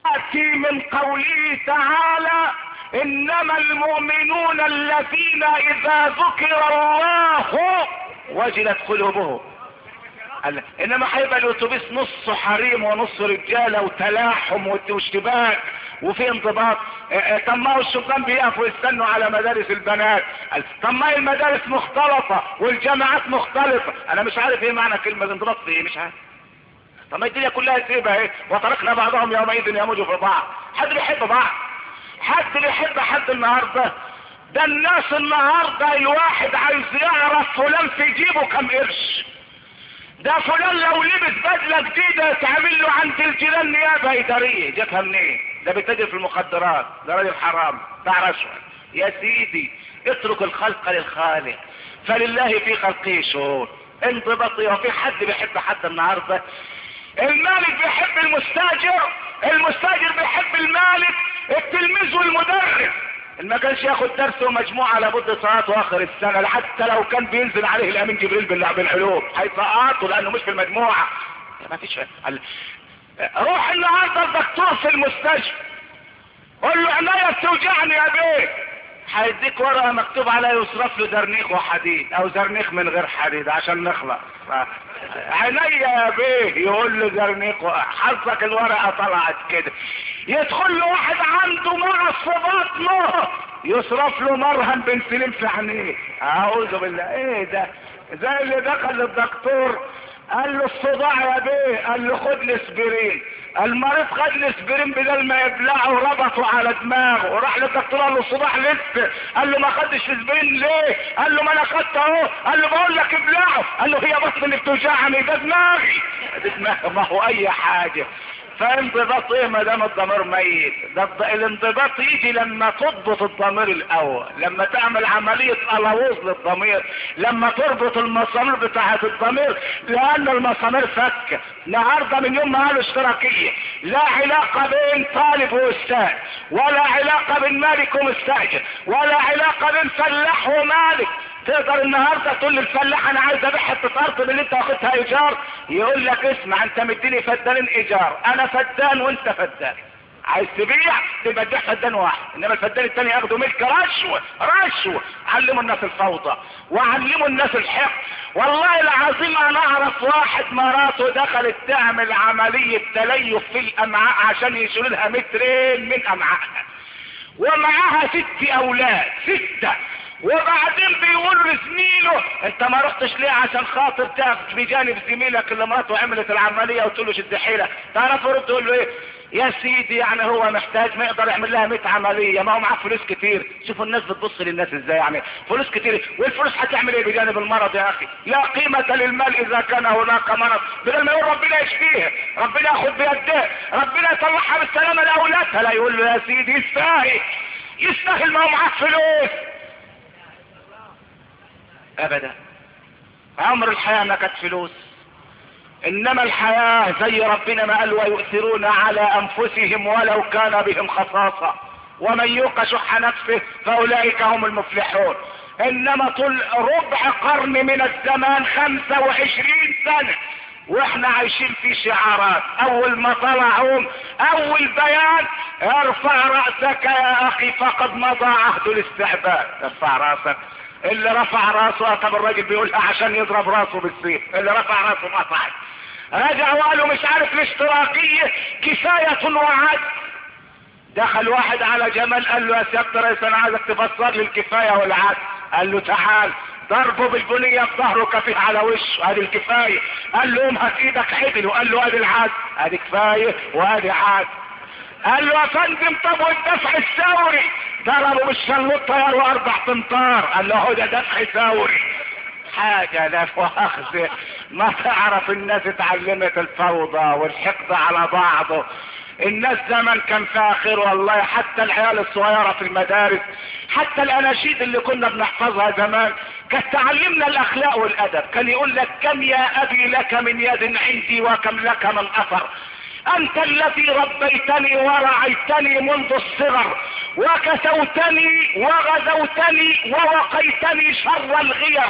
يأتي من قوله تعالى انما المؤمنون الذين اذا ذكر الله وجلت قلوبهم. انما هيبقى الاتوبيس نصه حريم ونصه رجاله وتلاحم واشتباك وفي انضباط. طب ما هو الشبان بيقفوا يستنوا على مدارس البنات. طب ما المدارس مختلطه والجامعات مختلطه. انا مش عارف ايه معنى كلمه انضباط في ايه، مش عارف. طب ما الدنيا كلها سيبها ايه، وتركنا بعضهم يومئذ يموجوا في بعض. حد بيحب بعض؟ حد بيحب حد النهارده؟ ده الناس النهارده الواحد عايز يعرف فلان في جيبه كم قرش. ده فلان لو لبس بدله جديده يتعمل له عند الجيران نيابه اداريه. جاتها منين؟ ده بيتاجر في المخدرات، ده راجل حرام، ده رشوه. يا سيدي اترك الخلق للخالق، فلله في خلقه شؤون. انضبطي. وفي حد بيحب حد النهارده؟ المالك بيحب المستاجر، المستاجر بيحب المالك، التلميذ والمدرس. ما كانش ياخد درس ومجموعه لابد صلاته اخر السنه، حتى لو كان بينزل عليه الامين جبريل بالعلوم هيسقطه لانه مش في المجموعه. ما فيش. روح النهارده الدكتور في المستشفى قول له عينيا بتوجعني يا بيه، هيديك ورقه مكتوب عليها يصرف له زرنيخ وحديد او زرنيخ من غير حديد عشان نخلص. عينيا يا بيه يقول له زرنيخ، حظك الورقه طلعت كده. يدخل له واحد عنده مرض في بطنه يصرف له مرهم بنسلين في عينيه. اعوذ بالله. ايه ده؟ زي اللي دخل للدكتور قال له الصداع يا بيه، قال له خد لي اسبرين. المريض خد لي اسبرين بدل ما يبلعه وربطه على دماغه، وراح للدكتور قال له الصداع لسه. قال له ما خدش اسبرين ليه؟ قال له ما انا خدت اهو. قال له بقول لك ابلعه. قال له هي بطني اللي بتوجعني، ده دماغي. ده دماغي ما هو اي حاجه. فانضباط ايه ما دام الضمير ميت؟ ده الانضباط يجي لما تضبط الضمير الاول، لما تعمل عمليه قلاووز للضمير، لما تربط المسامير بتاعه الضمير، لان المسامير فكه. النهارده من يوم ما قالوا اشتراكيه لا علاقه بين طالب واستاذ، ولا علاقه بين مالك ومستاجر، ولا علاقه بين فلاح ومالك. تقدر النهارده تقول للفلاح انا عايز ابيع حته ارض من اللي انت واخدها ايجار، يقول لك اسمع انت مديني فدانين ايجار، انا فدان وانت فدان، عايز تبيع تبقى تبيع فدان واحد، انما الفدان الثاني ياخدوا ملك رشوه. رشوه. علموا الناس الفوضى وعلموا الناس الحق. والله العظيم انا اعرف واحد مراته دخلت تعمل عمليه تليف في الامعاء عشان يشيلوا لها مترين من امعائها، ومعاها 6 اولاد 6. وبعدين بيقول لزميله انت ما رحتش ليه عشان خاطر تقف بجانب زميلك اللي مراته عملت العمليه وتقول له شد حيلك؟ تعرف رد تقول له ايه؟ يا سيدي يعني هو محتاج ما يقدر يعمل لها 100 عمليه، ما هو معاه فلوس كتير. شوفوا الناس بتبص للناس ازاي، يعني فلوس كتير، والفلوس هتعمل ايه بجانب المرض يا اخي؟ لا قيمه للمال اذا كان هناك مرض. بدل ما يقول ربنا يشفيها، ربنا ياخد بيده، ربنا يطلعها بالسلامه لاولادها، لا يقول له يا سيدي يستاهل، يستاهل، ما هو معاه فلوس. ابدا. عمر الحياة ما كانت فلوس، انما الحياة زي ربنا ما قال ويؤثرون على انفسهم ولو كان بهم خصاصة ومن يوق شح نفسه فاولئك هم المفلحون. انما طول ربع قرن من الزمان 25 سنة واحنا عايشين في شعارات. اول ما طلعوا اول بيان ارفع رأسك يا اخي فقد مضى عهد الاستعباد. ارفع رأسك. اللي رفع راسه طب الراجل بيقولها عشان يضرب راسه بالسيف، اللي رفع راسه مقطعت. رجع وقالوا مش عارف الاشتراكية كفاية وعد. دخل واحد على جمال قال له يا سيادة رئيس انا عايزك تفسر لي الكفاية والعد. قال له تعال. ضربه بالبنية في ظهره كفيه على وشه، ادي الكفاية. قال له قوم هات ايدك عدل، وقال له ادي العد، ادي كفاية وادي عد. قال له يا فندم طب والدفع الثوري؟ ضربوا بالشلوط طياروا 4 امتار. قال له هو ده دفع ثوري. حاجة لا مؤاخذة. ما تعرف الناس اتعلمت الفوضى والحقد على بعضه. الناس زمان كان فيها خير والله، حتى العيال الصغيرة في المدارس، حتى الاناشيد اللي كنا بنحفظها زمان كانت تعلمنا الاخلاق والادب. كان يقول لك كم يا ابي لك من يد عندي وكم لك من اثر، انت الذي ربيتني ورعيتني منذ الصغر وكسوتني وغزوتني ووقيتني شر الغير،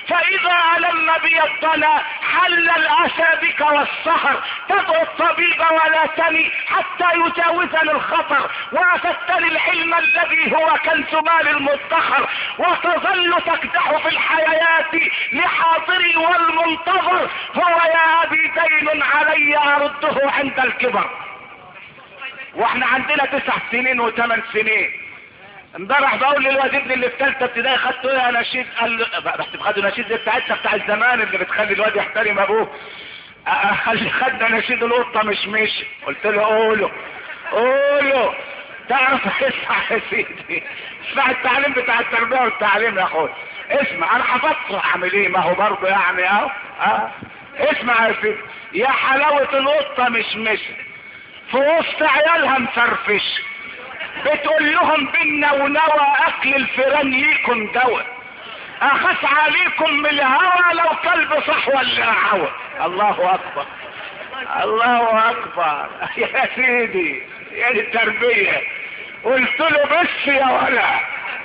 فاذا الم بي الضنا حل الاسى بك والسهر، تدعو الطبيب ولا تني حتى يجاوزني الخطر، وافدتني العلم الذي هو كنز مال المدخر، وتظل تكدح في الحياة لحاضري والمنتظر، هو يا ابي دين علي ارده عند الكبر. واحنا عندنا 9 سنين و8 سنين. امبارح بقول للواد ابني اللي في ثالثه ابتدائي خدته ايه يا نشيد، قال بس خدوا نشيد زي بتاعتنا بتاع الزمان اللي بتخلي الواد يحترم ابوه. خدنا نشيد القطه مش قلت له قوله تعرف اسمع يا سيدي، اسمع التعليم بتاع التربيه والتعليم يا اخويا، اسمع انا حفظته اعمل ايه، ما هو برضه يعني اهو. اسمع يا سيدي، يا حلاوه القطه مش في وسط عيالها مفرفش، بتقول لهم بالنونوى اكل الفيران ليكم دواء، اخاف عليكم من الهوى لو كلب صح ولا عوى. الله اكبر الله اكبر يا سيدي، يا دي التربيه. قلت له بس يا ولا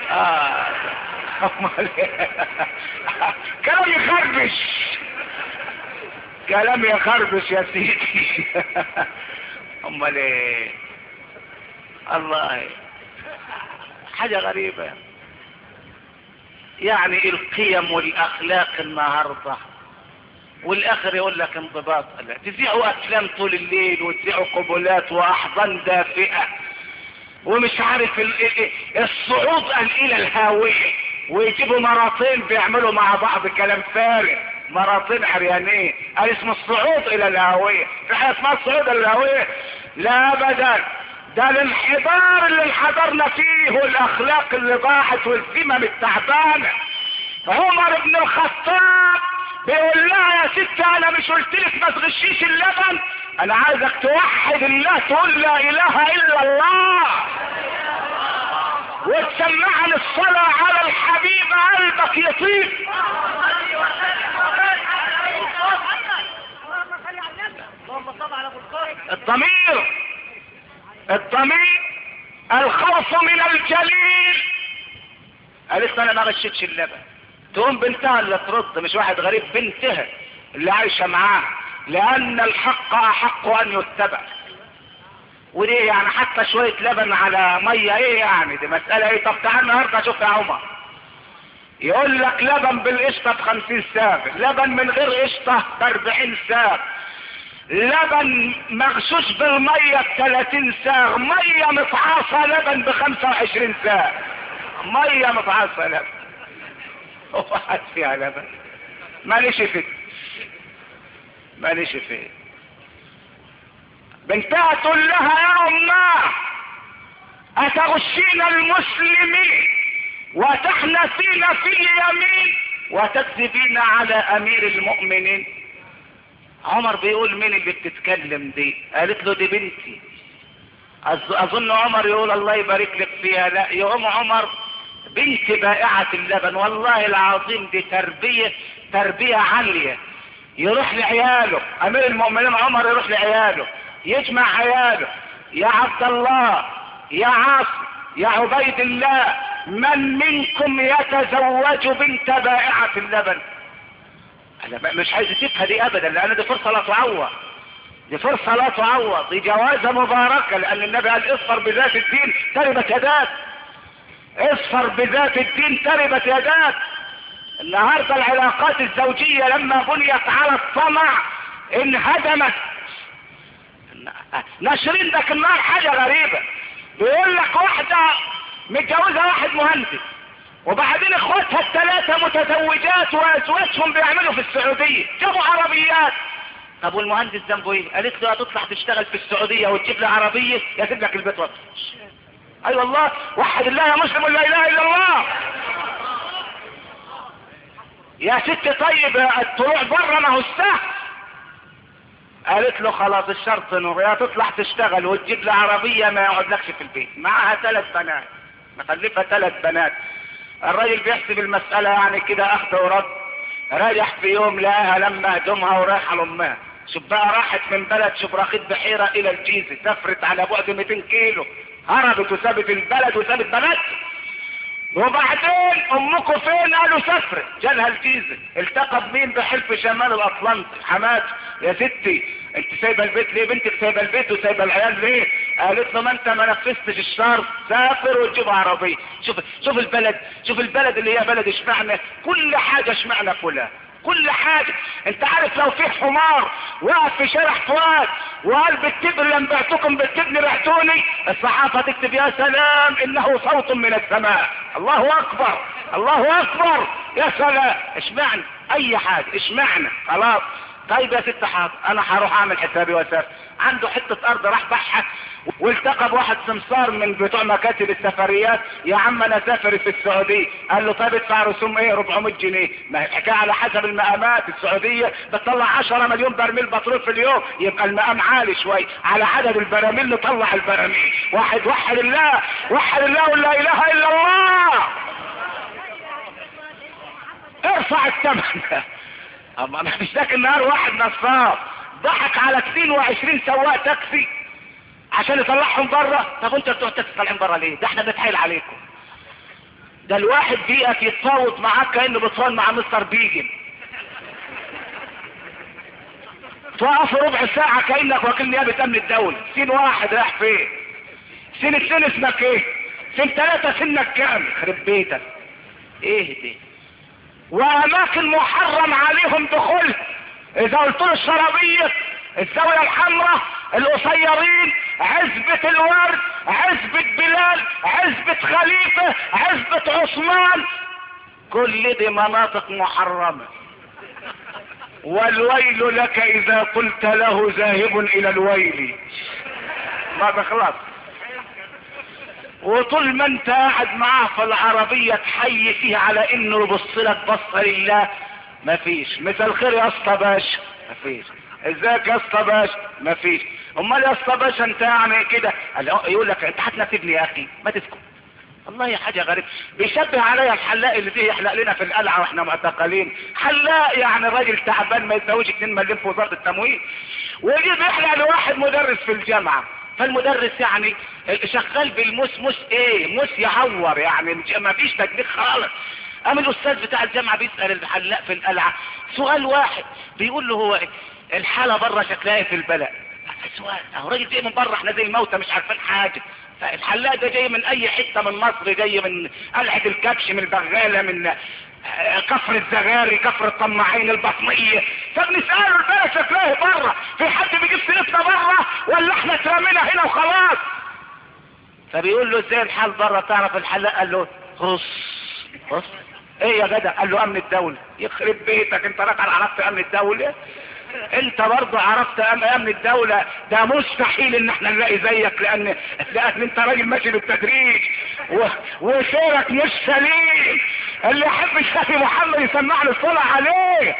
كلام يخربش يا سيدي. امال ايه؟ الله حاجة غريبة يعني. القيم والاخلاق النهاردة، والاخر يقول لك انضباط. تذيعوا افلام طول الليل وتذيعوا قبلات واحضان دافئة ومش عارف الصعود الى الهاوية، ويجيبوا مراتين بيعملوا مع بعض كلام فارغ، مراتين عريانين، قال اسم الصعود الى الهاوية. في حاجة اسمها الصعود الى الهاوية؟ لا ابدا، ده الانحدار اللي انحدرنا فيه والاخلاق اللي ضاعت والذمم التعبانة. عمر بن الخطاب بيقول لها يا ست انا مش قلت لك ما تغشيش اللبن، انا عايزك توحد الله، تقول لا اله الا الله وتسمعني الصلاة على الحبيب قلبك يطيب. الضمير الخوف من الجليل. قالت انا ما غشيتش اللبن، تقوم بنتها اللي ترد، مش واحد غريب، بنتها اللي عايشة معاها، لان الحق احق ان يتبع. وليه يعني حتى شوية لبن على مية ايه يعني، دي مسألة ايه؟ طب تعال النهارده شوف يا عمر، يقول لك لبن بالقشطة ب50 ساغ، لبن من غير قشطة ب40 ساغ، لبن مغشوش بالمية ب30 ساغ، مية مفعصة لبن ب25 ساغ، مية مفعصة لبن واحد فيها لبن ماليش فيه. بنتها تقول لها يا اماه اتغشين المسلمين وتحنثين في اليمين وتكذبين على امير المؤمنين. عمر بيقول مين اللي بتتكلم دي؟ قالت له دي بنتي. اظن عمر يقول الله يبارك لك فيها. لا، يقوم عمر بنت بائعة اللبن، والله العظيم دي تربية عالية. يروح لعياله امير المؤمنين عمر، يروح لعياله يجمع عياله، يا عبد الله يا عاصم يا عبيد الله من منكم يتزوج بنت بائعة اللبن؟ انا مش عايز اسيبها دي ابدا، لان دي فرصة لا تعوض، دي فرصة لا تعوض، دي جوازة مباركة، لان النبي قال اصفر بذات الدين تربت يداك، اصفر بذات الدين تربت يداك. النهاردة العلاقات الزوجية لما بنيت على الطمع انهدمت. ناشرين ذاك النهار حاجة غريبة، بيقول لك واحدة متجوزة واحد مهندس، وبعدين اخواتها الثلاثة متزوجات وازواجهم بيعملوا في السعودية، جابوا عربيات. طب والمهندس ذنبه ايه؟ قالت له هتطلع تشتغل في السعودية وتجيب لي عربية يسيب لك البيت وقت. اي والله، وحد الله يا مسلم ولا اله الا الله. يا ست طيب الطلوع بره ما هو السهل. قالت له خلاص الشرط انه يا تطلع تشتغل وتجيب لي عربية ما يقعدلكش في البيت. معها 3 بنات، مخلفة 3 بنات. الراجل بيحسب المسألة يعني كده اخذ ورد. رايح في يوم لقاها لما هدومها ورايحة لامها. شوف بقى، راحت من بلد شبرخيت بحيرة الى الجيزة، سافرت على بعد 200 كيلو، هربت وسابت البلد وسابت بنات. وبعدين امكم فين؟ قالوا سافرت. جالها الجيزه، التقى بمين؟ بحلف شمال الاطلنطي. حمات يا ستي انت سايبه البيت ليه؟ بنتك سايبه البيت وسايبه العيال ليه؟ قالت له ما انت ما نفذتش الشرط، سافر وتجيب عربيه. شوف البلد، شوف البلد اللي هي بلد اشمعنى كل حاجه اشمعنى كلها كل حاجة. انت عارف لو في حمار وقف في شارع فؤاد وقال بالتبر لم بعتكم بالتبن بعتوني، الصحافة تكتب يا سلام انه صوت من السماء. الله اكبر الله اكبر يا سلام. اشمعنى اي حاجة اشمعنى؟ خلاص طيب يا ست حاضر، انا هروح اعمل حسابي واسافر. عنده حتة ارض راح باعها والتقى بواحد سمسار من بتوع مكاتب السفريات. يا عم انا سافر في السعودية. قال له طيب ادفع رسوم ايه؟ 400 جنيه. ما هي الحكاية على حسب المقامات. السعودية بتطلع 10 مليون برميل بترول في اليوم، يبقى المقام عالي شوي على عدد البراميل اللي طلع البراميل. واحد وحد الله، وحد الله ولا اله الا الله. ارفع الثمن. اما مش ذاك النهار واحد نصاب ضحك على 22 سواق تاكسي عشان يطلعهم بره. طب انت بتوع التاكسي طالعين بره ليه؟ ده احنا بنتحايل عليكم. ده الواحد بيئك يتفاوض معاك كانه بيتفاوض مع مستر بيجن. توقف ربع ساعة كأنك وكيل نيابة امن الدولة. سين واحد رايح فين؟ سين اتنين اسمك ايه؟ سين ثلاثة سنك كام؟ خرب بيتك. ايه دي؟ واماكن محرم عليهم دخول. اذا قلت له الشرابية، الزاوية الحمراء، القصيرين، عزبة الورد، عزبة بلال، عزبة خليفة، عزبة عثمان، كل دي مناطق محرمة. والويل لك اذا قلت له ذاهب الى الويل. ما بخلص. وطول ما انت قاعد معاه في العربية تحيي فيه على انه يبص لك بصة لله، مفيش. مساء الخير يا اسطى باشا، مفيش. ازيك يا اسطى باشا، مفيش. امال يا اسطى باشا انت يعني كده؟ يقول لك انت هتنافسني يا اخي، ما تسكت. والله حاجة غريبة. بيشبه عليا الحلاق اللي فيه يحلق لنا في القلعة واحنا معتقلين. حلاق يعني راجل تعبان ما يساويش 2 مليم في وزارة التموين، ويجي بيحلق لواحد مدرس في الجامعة. فالمدرس يعني شغال بالموس. موس ايه؟ موس يعور يعني، ما فيش تكليف خالص. قام الاستاذ بتاع الجامعة بيسأل الحلاق في القلعة سؤال واحد، بيقول له هو الحالة بره شكلها ايه في البلد؟ سؤال اهو راجل جاي من بره، احنا زي الموتى مش عارفين حاجة. فالحلاق ده جاي من اي حتة من مصر، جاي من قلعة الكبش، من البغالة، من كفر الزغاري، كفر الطماعين، البطنية. فبنسأله البلد شكلها ايه بره؟ في حد بيجيب سيرتنا بره ولا احنا اترمينا هنا وخلاص؟ فبيقول له ازاي الحال بره؟ تعرف الحلاق؟ قال له بص ايه يا جدع؟ قال له امن الدولة. يخرب بيتك، انت راجل عرفت امن الدولة؟ انت برضه عرفت امن الدولة؟ ده مستحيل ان احنا نلاقي زيك، لان انت راجل ماشي بالتدريج وسيرك مش سليم. اللي يحب الشافي محمد يسمع له الصلاة عليه.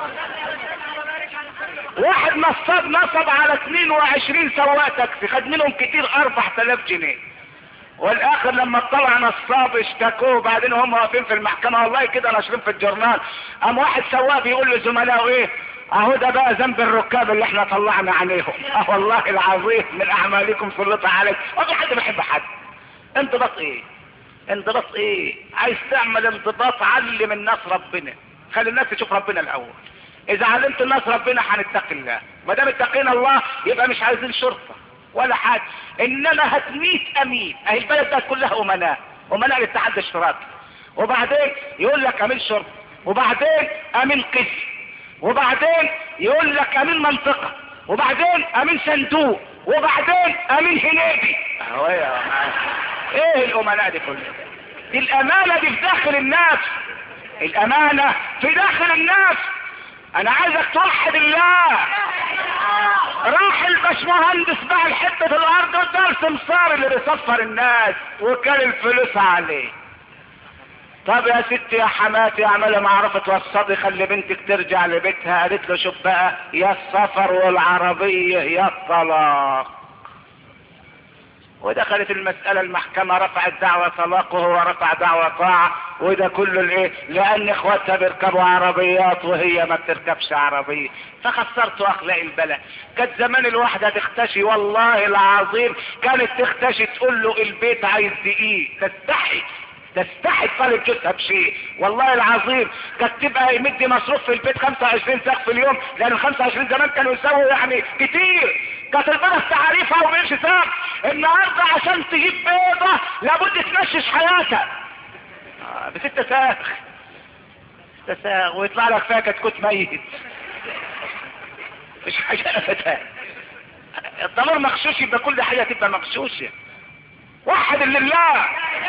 واحد نصب على 22 سواق تاكسي، خد منهم كتير 4000 جنيه. والاخر لما طلع نصاب اشتكوه. بعدين هم واقفين في المحكمة والله كده ناشرين في الجورنال، قام واحد سواق بيقول لزملائه ايه؟ اهو ده بقى ذنب الركاب اللي احنا طلعنا عليهم. والله العظيم من اعمالكم سلطة عليك. وفي حد بيحب حد. انضباط ايه؟ انضباط ايه؟ عايز تعمل انضباط، علم الناس ربنا، خلي الناس تشوف ربنا الاول. اذا علمت الناس ربنا هنتقي الله. ما دام اتقينا الله يبقى مش عايزين شرطة ولا حاجة، انما هتميت امين. اهي البلد ده كلها امناء، امناء الاتحاد الاشتراكي. وبعدين يقول لك امين شرطة، وبعدين امين قسم، وبعدين يقول لك امين منطقة، وبعدين امين صندوق، وبعدين امين هنيدي. ايه الامناء دي كلها؟ دي الامانة دي في داخل الناس. الامانة في داخل الناس. انا عايزك توحد الله. راح الباشمهندس باع الحته في الارض وده السمسار اللي بيصفر الناس وكان الفلوس عليه. طب يا ستي يا حماتي اعملي معرفة وصدي خلي بنتك ترجع لبيتها. قالت له شوف بقى، يا السفر والعربية يا الطلاق. ودخلت المسألة المحكمة، رفعت دعوة طلاق وهو رفع دعوة طاعة. وده كله الايه؟ لان اخواتها بيركبوا عربيات وهي ما بتركبش عربية. فخسرتوا اخلاق البلد. كانت زمان الواحدة تختشي، والله العظيم كانت تختشي تقول له البيت عايز دقيق، تستحي تستحي طالب جوزها بشيء. والله العظيم كانت تبقى يمد مصروف في البيت 25 ساق في اليوم، لان ال 25 زمان كانوا يساووا يعني كتير. كانت البيضة تعريفها وبقرش ساق. النهارده عشان تجيب بيضة لابد تمشش حياتها ب6 ساق. 6 ساق ويطلع لك فيها كتكوت ميت. مش حاجة ابدا. الضمير مغشوش يبقى كل حاجة تبقى مغشوشة. وحد لله.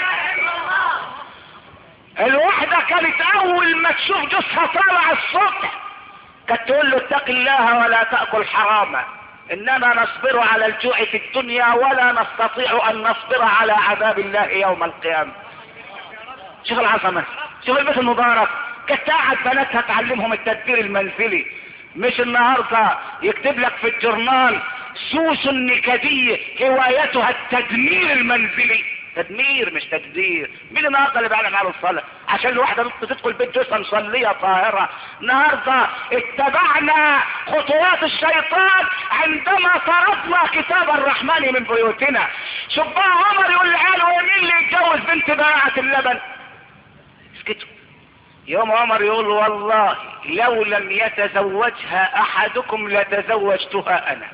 الوحدة كانت اول ما تشوف جوزها طالع الصبح كانت تقول له اتق الله ولا تأكل حراما، انما نصبر على الجوع في الدنيا ولا نستطيع ان نصبر على عذاب الله يوم القيامة. شوف العظمة، شوف البيت المبارك. كانت قاعد بناتها تعلمهم التدبير المنزلي. مش النهاردة يكتب لك في الجورنال سوس النكدية هوايتها التدمير المنزلي. تدمير مش تدبير. مين النهارده اللي بيعلم على الصلاة عشان الواحدة تدخل بيت جوزها مصلية طاهرة؟ النهارده اتبعنا خطوات الشيطان عندما طردنا كتاب الرحمن من بيوتنا. شوف بقى عمر يقول لعياله مين اللي يتجوز بنت بائعة اللبن؟ اسكتوا. يوم عمر يقول والله لو لم يتزوجها احدكم لتزوجتها انا.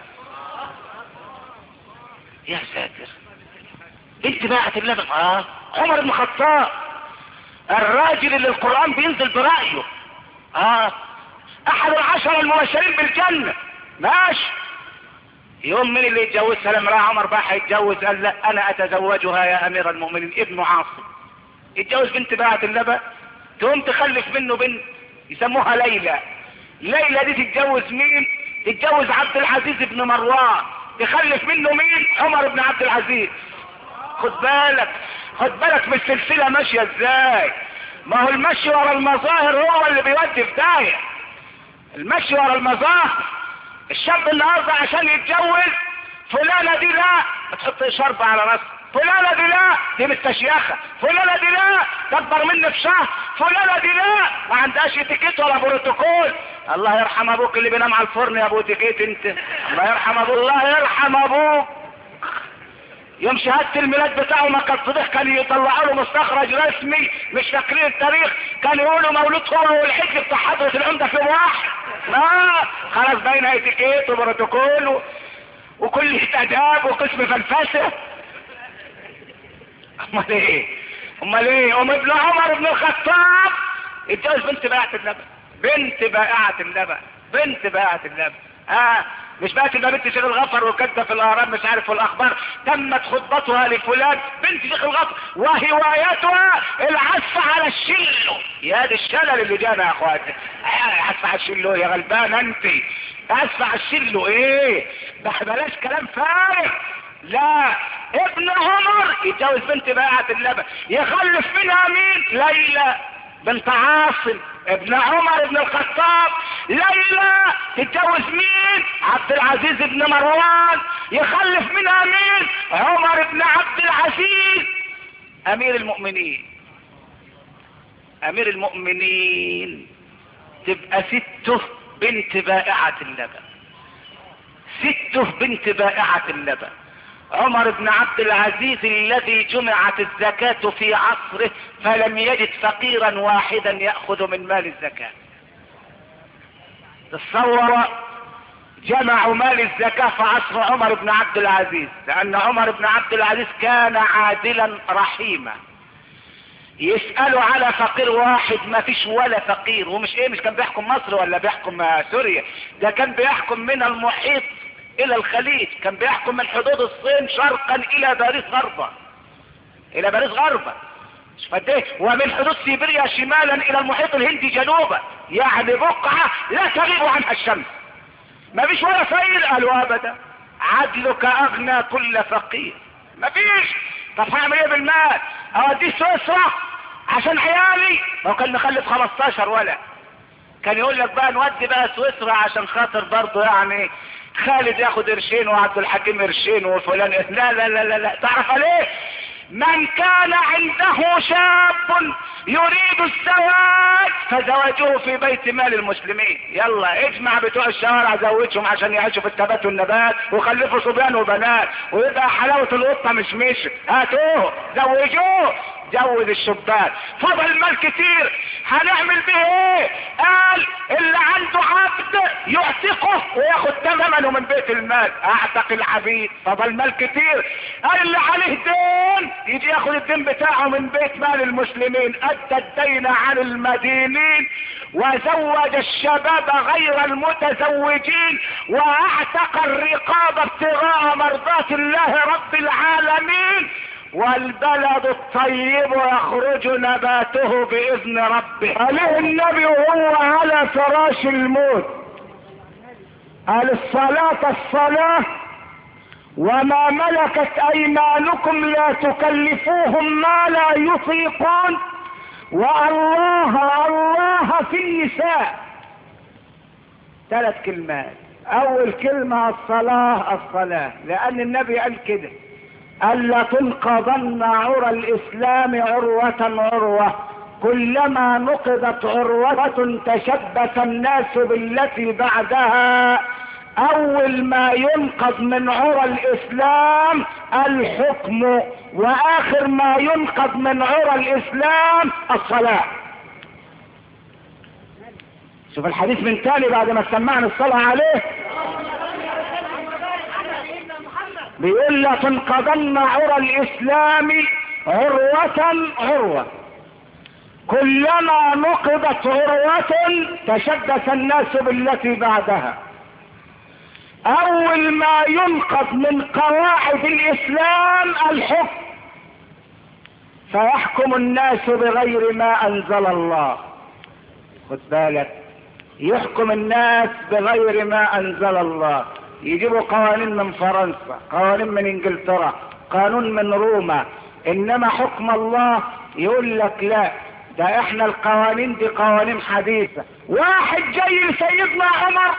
يا ساتر، بنت بائعة اللبن. عمر بن الخطاب الراجل اللي القرآن بينزل برأيه. احد ال10 المبشرين بالجنة. ماشي. يوم من اللي يتجوزها لما راح عمر بقى هيتجوز قال لا انا اتزوجها يا امير المؤمنين. ابن عاصم يتجوز بنت بائعة اللبن، تقوم تخلف منه بنت يسموها ليلى. ليلى دي تتجوز مين؟ تتجوز عبد العزيز بن مروان. تخلف منه مين؟ عمر بن عبد العزيز. خد بالك، خد بالك من السلسلة ماشية ازاي. ما هو المشي ورا المظاهر هو اللي بيودي في داهية. المشي ورا المظاهر. الشاب النهارده عشان يتجوز فلانة دي لا ما تحط شرب على راسها، فلانة دي لا دي مستشيخة، فلانة دي لا تكبر مني بشهر، فلانة دي لا ما عندهاش اتيكيت ولا بروتوكول. الله يرحم ابوك اللي بينام على الفرن يا ابو اتيكيت انت. الله يرحم ابوك، الله يرحم ابوك. يوم شهادة الميلاد بتاعه ما كان صديق كان يطلعوا له مستخرج رسمي مش فاكرين التاريخ، كان يقولوا مولود هو والحج بتاع حضرة العمدة في واحد. خلاص بين اتيكيت وبروتوكول وكل اداب وقسم فلسفه. امال ايه؟ امال ايه؟ ابن عمر بن الخطاب اتجوز بنت بائعة اللبن. بنت بائعة اللبن، بنت بائعة اللبن. مش بقى تبقى بنت شيخ الغفر وكاتبه في الاهرام مش عارف في الاخبار تمت خطبتها لفلان بنت شيخ الغفر وهوايتها العزف على الشلو. يا دي الشلل اللي جانا يا اخواتي. عزف على الشلو يا غلبان انت. عزف على الشلو ايه؟ بلاش كلام فارغ. لا، ابن عمر يتجوز بنت بائعة اللبن يخلف منها مين؟ ليلى بنت عاصم. ابن عمر بن الخطاب ليلى تتجوز مين؟ عبد العزيز بن مروان يخلف منها مين؟ عمر بن عبد العزيز امير المؤمنين. امير المؤمنين تبقى سته بنت بائعة اللبن. سته بنت بائعة اللبن. عمر بن عبد العزيز الذي جمعت الزكاة في عصره فلم يجد فقيرا واحدا يأخذ من مال الزكاة. تصور جمعوا مال الزكاة في عصر عمر بن عبد العزيز، لأن عمر بن عبد العزيز كان عادلا رحيما. يسألوا على فقير واحد ما فيش ولا فقير. ومش مش كان بيحكم مصر ولا بيحكم سوريا، ده كان بيحكم من المحيط الى الخليج، كان بيحكم من حدود الصين شرقا الى باريس غربا، الى باريس غربا ومن حدود سيبيريا شمالا الى المحيط الهندي جنوبا، يعني بقعة لا تغيب عنها الشمس. ما فيش ولا فقير. قالوا ابدا عدلك اغنى كل فقير. ما فيش. طب هعمل ايه بالمال؟ اوديه سويسرا عشان عيالي؟ لو كان مخلف 15 ولا كان يقول لك بقى نودي بقى سويسرا عشان خاطر برضه يعني خالد ياخد قرشين وعبد الحكيم قرشين وفلان. لا لا لا لا, لا. تعرف ليه؟ من كان عنده شاب يريد الزواج فزواجه في بيت مال المسلمين. يلا اجمع بتوع الشوارع زوجهم عشان يعيشوا في التبات والنبات وخلفوا صبيان وبنات ويبقى حلاوة القطة مش هاتوه زوجوه. جوز الشبان. فضل المال كتير، هنعمل به ايه؟ قال اللي عنده عبد يعتقه وياخد ثمنه من بيت المال. اعتق العبيد. فضل مال كتير، قال اللي عليه دين يجي ياخد الدين بتاعه من بيت مال المسلمين. ادى الدين عن المدينين وزوج الشباب غير المتزوجين واعتق الرقاب ابتغاء مرضات الله رب العالمين. والبلد الطيب يخرج نباته باذن ربه. عليه النبي وهو على فراش الموت قال الصلاة وما ملكت ايمانكم لا تكلفوهم ما لا يطيقون والله في النساء. 3 كلمات. اول كلمة الصلاة، لان النبي قال كده، قال لتنقضن عرى الاسلام عروة كلما نقضت عروة تشبث الناس بالتي بعدها. اول ما ينقض من عرى الاسلام الحكم، واخر ما ينقض من عرى الاسلام الصلاة. شوف الحديث من تاني بعد ما سمعنا الصلاة عليه، بيقول لا تنقضن عرى الاسلام عروة كلما نقضت عروة تشبث الناس بالتي بعدها. اول ما ينقض من قواعد الاسلام الحكم، فيحكم الناس بغير ما انزل الله. خد بالك، يحكم الناس بغير ما انزل الله. يجيبوا قوانين من فرنسا، قوانين من انجلترا، قانون من روما، انما حكم الله يقول لك لا، ده احنا القوانين دي قوانين حديثة. واحد جاي لسيدنا عمر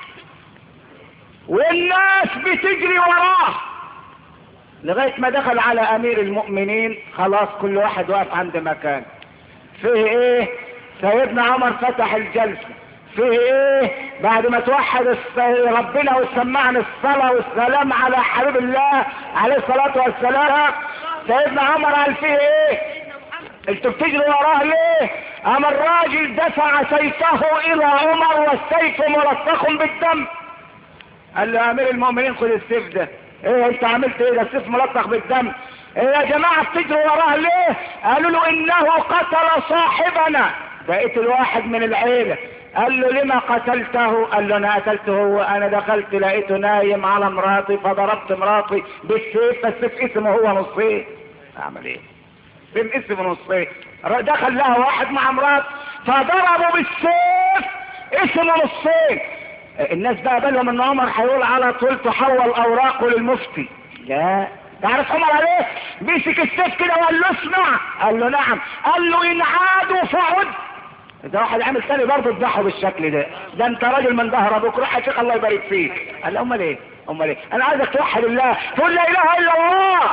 والناس بتجري وراه لغاية ما دخل على امير المؤمنين، خلاص كل واحد واقف عند مكان. فيه ايه؟ سيدنا عمر فتح الجلسة. فيه ايه؟ بعد ما توحد ربنا وسمعنا الصلاة والسلام على حبيب الله عليه الصلاة والسلام، سيدنا عمر قال فيه ايه؟ انتوا بتجروا وراه ليه؟ اما الراجل دفع سيفه الى عمر والسيف ملطخ بالدم. قال له امير المؤمنين خد السيف ده. ايه انت عملت ايه؟ ده السيف ملطخ بالدم. ايه يا جماعة بتجروا وراه ليه؟ قالوا له انه قتل صاحبنا. بقيت الواحد من العيلة. قال له لما قتلته؟ قال له انا قتلته هو، انا دخلت لقيته نايم على مراتي فضربت مراتي بالسيف، فالسيف اسمه هو نصين. اعمل ايه؟ سيف اسمه نصين. دخل لها واحد مع مرات فضربوا بالسيف اسمه نصين. الناس بقى بالهم ان عمر هيقول على طول تحول اوراقه للمفتي. لا، تعرف عمر عليه؟ مسك السيف كده وقال له اسمع. قال له نعم. قال له ان عادوا فعد. اذا واحد عامل ثاني برضه تضحوا بالشكل ده انت راجل من ظهر ابوك، روح يا شيخ الله يبارك فيك. قال له امال ايه؟ انا عايزك توحد الله، تقول لا اله الا الله.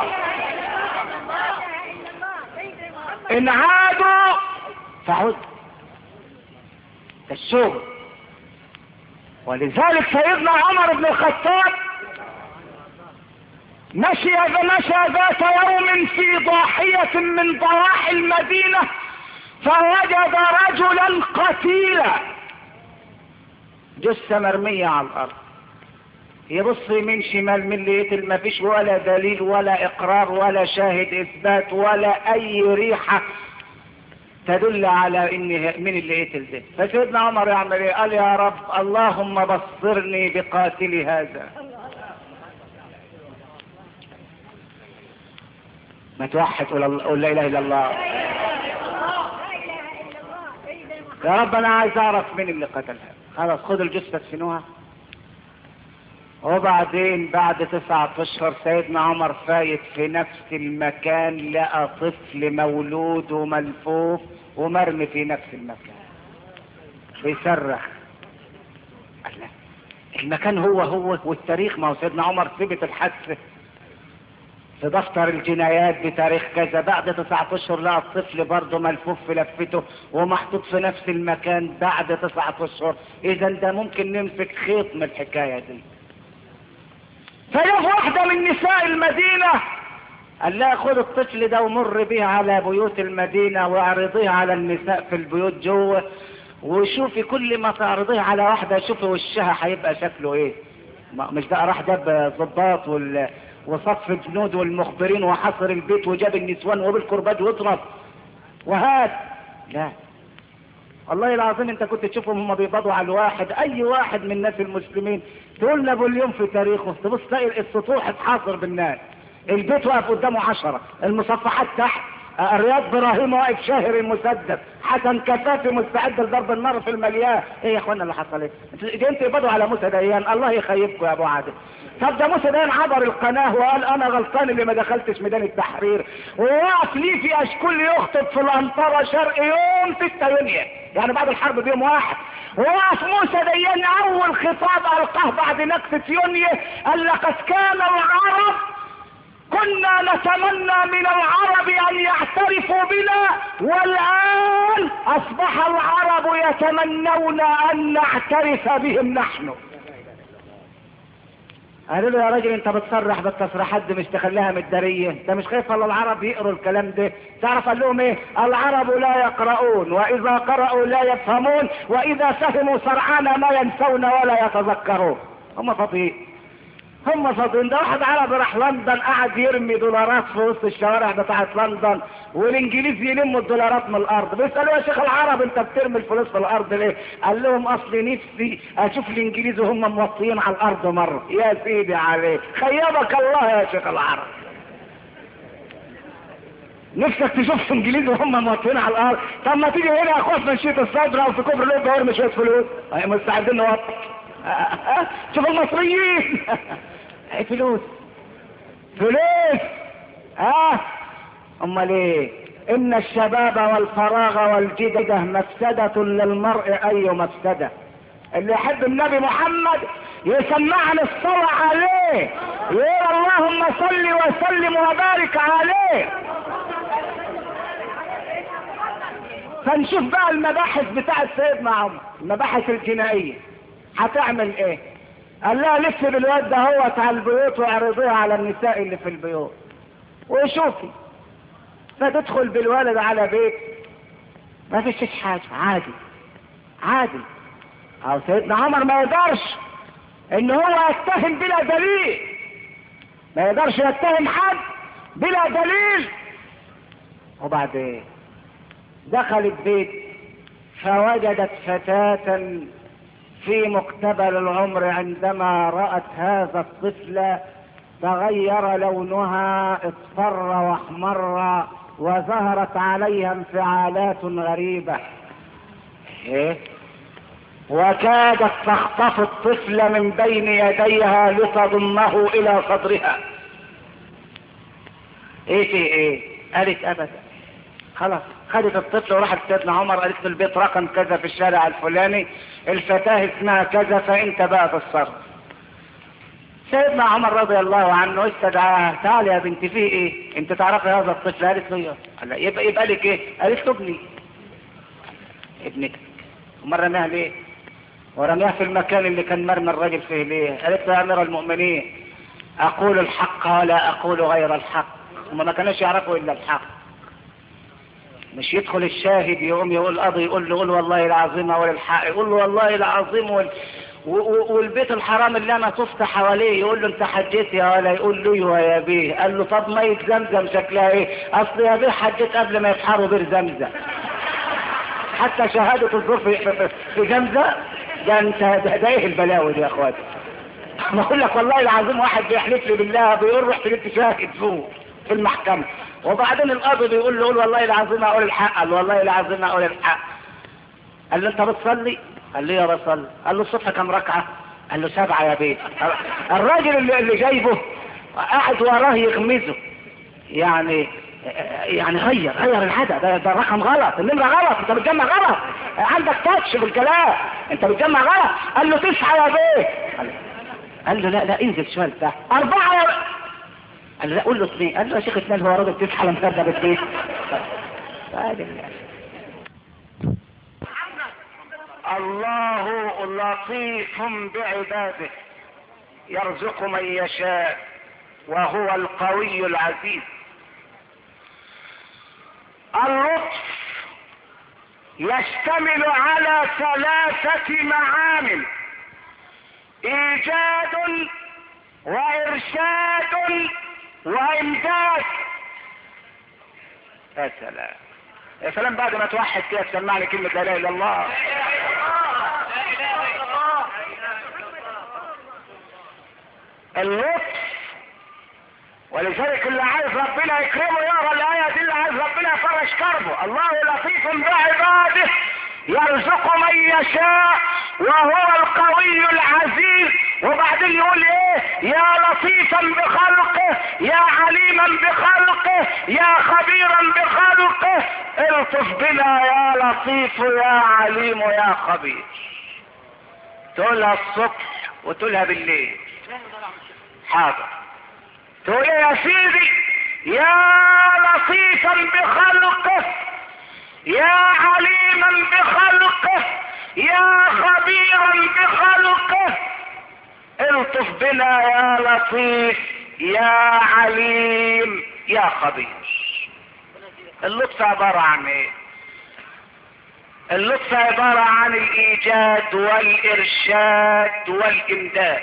ان عادوا فعد. الشغل. ولذلك سيدنا عمر بن الخطاب مشى ذات يوم في ضاحية من ضواحي المدينة فوجد رجلا قتيلا، جثة مرمية على الارض. يبص يمين شمال من اللي يقتل، ما فيش ولا دليل ولا اقرار ولا شاهد اثبات ولا اي ريحة تدل على ان من اللي قتل ده. فسيدنا عمر يعمل ايه؟ قال يا رب اللهم بصرني بقاتل هذا. ما توحد قول لا اله الا الله. يا رب انا عايز اعرف مين اللي قتلها. خلاص خد الجثة ادفنوها. وبعدين بعد 9 اشهر سيدنا عمر فايت في نفس المكان، لقى طفل مولود وملفوف ومرمي في نفس المكان بيصرخ. الله، المكان هو والتاريخ. ما هو سيدنا عمر ثبت الحادثة في دفتر الجنايات بتاريخ كذا. بعد 9 اشهر لقى الطفل برضه ملفوف في لفته ومحطوط في نفس المكان بعد 9 اشهر. اذا ده ممكن نمسك خيط من الحكاية دي. فجاء واحدة من نساء المدينة قال لها خد الطفل ده ومر به على بيوت المدينة واعرضيه على النساء في البيوت جوه، وشوفي كل ما تعرضيه على واحدة شوفي وشها هيبقى شكله ايه. مش ده راح جاب ضباط وصف الجنود والمخبرين وحصر البيت وجاب النسوان وبالكرباج واضرب وهات؟ لا والله العظيم انت كنت تشوفهم هم بيقبضوا على الواحد، اي واحد من الناس المسلمين تقول نابليون في تاريخه تبص تلاقي السطوح اتحاصر بالناس، البيت واقف قدامه 10، المصفحات تحت، رياض ابراهيم واقف شاهر المسدس، حسن كفافي مستعد لضرب النار في المليان. ايه يا اخوانا اللي حصل ايه؟ انتوا يقبضوا على موسى ديان، الله يخيبكم يا ابو عادل. طب ده موسى ديان عبر القناه وقال انا غلطان اللي ما دخلتش ميدان التحرير، ووقف ليه في اشكول يخطب في الانطره شرق يوم 6 يونيو، يعني بعد الحرب بيوم واحد. ووقف موسى ديان اول خطاب القاه بعد نكسة يونيو قال لقد كان العرب كنا نتمنى من العرب ان يعترفوا بنا، والان اصبح العرب يتمنون ان نعترف بهم نحن. قالوا له يا راجل انت بتصرح بالتصريحات دي مش تخليها متداريه، انت مش خايف على العرب يقروا الكلام ده؟ تعرف قال لهم ايه؟ العرب لا يقرؤون، واذا قرأوا لا يفهمون، واذا فهموا سرعان ما ينسون ولا يتذكرون. هم فاضيين، هم فاضيين. ده واحد عربي راح لندن قعد يرمي دولارات في وسط الشوارع بتاعت لندن، والانجليز يلموا الدولارات من الارض. بيسالوا يا شيخ العرب انت بترمي الفلوس في الارض ليه؟ قال لهم اصل نفسي اشوف الانجليز وهم موطيين على الارض مره. يا سيدي عليك، خيبك الله يا شيخ العرب. نفسك تشوف انجليز وهم موطيين على الارض؟ طب ما تيجي هنا يا اخوات من شيط الصدر او في كفر الوجه ورمي شويه فلوس، مستعدين نوطي. شوف المصريين فلوس فلوس. امال ايه؟ ان الشباب والفراغ والجدة مفسدة للمرء اي مفسدة. اللي يحب النبي محمد يسمعنا الصلاة عليه، يقول اللهم صل وسلم وبارك عليه. فنشوف بقى المباحث بتاعت سيدنا عمر، المباحث الجنائية هتعمل ايه؟ قال لها لف بالواد ده هو على البيوت واعرضيها على النساء اللي في البيوت وشوفي. فتدخل بالولد على بيت ما فيش حاجة، عادي عادي. او سيدنا عمر ما يقدرش ان هو يتهم بلا دليل، ما يقدرش يتهم حد بلا دليل. وبعدين دخلت بيت فوجدت فتاة في مقتبل العمر، عندما رأت هذا الطفل تغير لونها، اصفر واحمر، وظهرت عليها انفعالات غريبة. وكادت تخطف الطفل من بين يديها لتضمه الى صدرها. ايه قالت ابدا. خلاص خدت الطفل وراحت سيدنا عمر، قالت له البيت رقم كذا في الشارع الفلاني، الفتاة اسمها كذا، فانت بقى تتصرف. سيدنا عمر رضي الله عنه استدعاها، تعالي يا بنتي فيه ايه؟ انت تعرفي هذا الطفل؟ قالت له ايه؟ قال يبقى لك ايه؟ قالت له ابني. ابنك؟ امال رماها ليه؟ ورماها في المكان اللي كان مرمى الراجل فيه ليه؟ قالت له يا امير المؤمنين اقول الحق ولا اقول غير الحق. هم ما كانوش يعرفوا الا الحق. مش يدخل الشاهد يقوم يقول قاضي يقول له قول والله العظيم اقول الحق، يقول له والله العظيم والبيت الحرام اللي انا طفت حواليه يقول له انت حجيت يا ولا؟ يقول له ايوه يا بيه. قال له طب ميه زمزم شكلها ايه؟ اصل يا بيه حجيت قبل ما يفحروا بير زمزم. حتى شهاده الزور في زمزم. ده انت ده ايه البلاوي دي يا اخواتي؟ انا اقول لك والله العظيم واحد بيحلف لي بالله بيقول رحت جبت شاهد فوق في المحكمه، وبعدين القاضي بيقول له قول والله العظيم اقول الحق. قال والله العظيم اقول الحق. قال له انت بتصلي؟ قال له يا بصلي. قال له الصبح كم ركعه؟ قال له 7 يا بيه. الراجل اللي جايبه قاعد وراه يغمزه، يعني غير العدد، ده الرقم غلط، النمره غلط، انت بتجمع غلط، عندك تاتش بالكلام، انت بتجمع غلط. قال له 9 يا بيه. قال له لا انزل شويه لتحت. 4 يا بيه. قال له لا قول له 2. قال له يا شيخ 2 هو راجل 9 لما كذب 2. الله لطيف بعباده يرزق من يشاء وهو القوي العزيز. اللطف يشتمل على 3 معامل: ايجاد وارشاد وامداد. يا سلام يا سلام، بعد ما توحد كده تسمعني كلمة لا اله الا الله. اللطف، ولذلك اللي عايز ربنا يكرمه يقرا الايه دي، اللي عايز ربنا يفرج كربه. الله لطيف بعباده يرزق من يشاء وهو القوي العزيز. وبعدين يقول ايه؟ يا لطيفا بخلقه يا عليما بخلقه يا خبيرا بخلقه الطف بنا يا لطيف يا عليم يا خبير. تقولها الصبح وتقولها بالليل. حاضر. تقول يا سيدي يا لطيفا بخلقه يا عليما بخلقه يا خبيرا بخلقه الطف بنا يا لطيف يا عليم يا خبير. اللطف عبارة عن ايه؟ اللطف عبارة عن الايجاد والارشاد والامداد.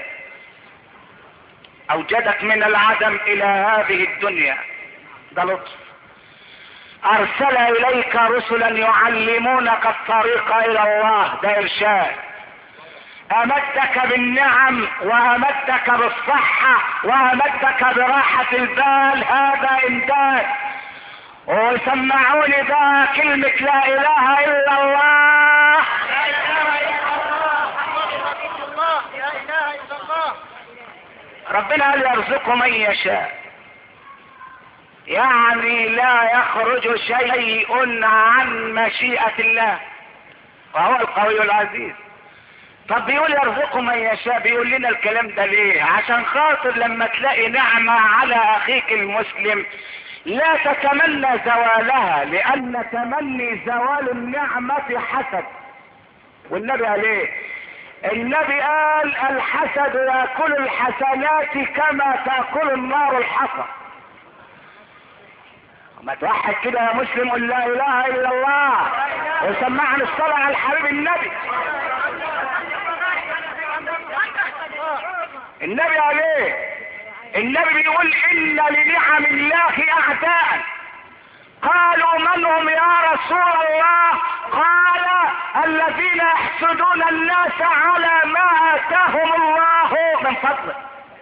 اوجدك من العدم الى هذه الدنيا، ده لطف. ارسل اليك رسلا يعلمونك الطريق الى الله، ده ارشاد. امدك بالنعم وامدك بالصحة وامدك براحة البال، هذا امداد. ويسمعوني ده كلمة لا اله الا الله. لا اله الا الله محمد رسول الله. لا اله الا الله. ربنا قال يرزق من يشاء، يعني لا يخرج شيء عن مشيئة الله، وهو القوي العزيز. طب بيقول يرزق من يشاء، بيقول لنا الكلام ده ليه؟ عشان خاطر لما تلاقي نعمة على اخيك المسلم لا تتمنى زوالها، لان تمني زوال النعمة حسد. والنبي قال ايه؟ النبي قال الحسد ياكل الحسنات كما تاكل النار الحطب. ما توحد كده يا مسلم، قل لا اله الا الله وسمعنا الصلاة على الحبيب النبي. النبي قال ايه؟ النبي بيقول ان لنعم الله اعداء. قالوا من هم يا رسول الله؟ قال الذين يحسدون الناس على ما اتاهم الله من فضله.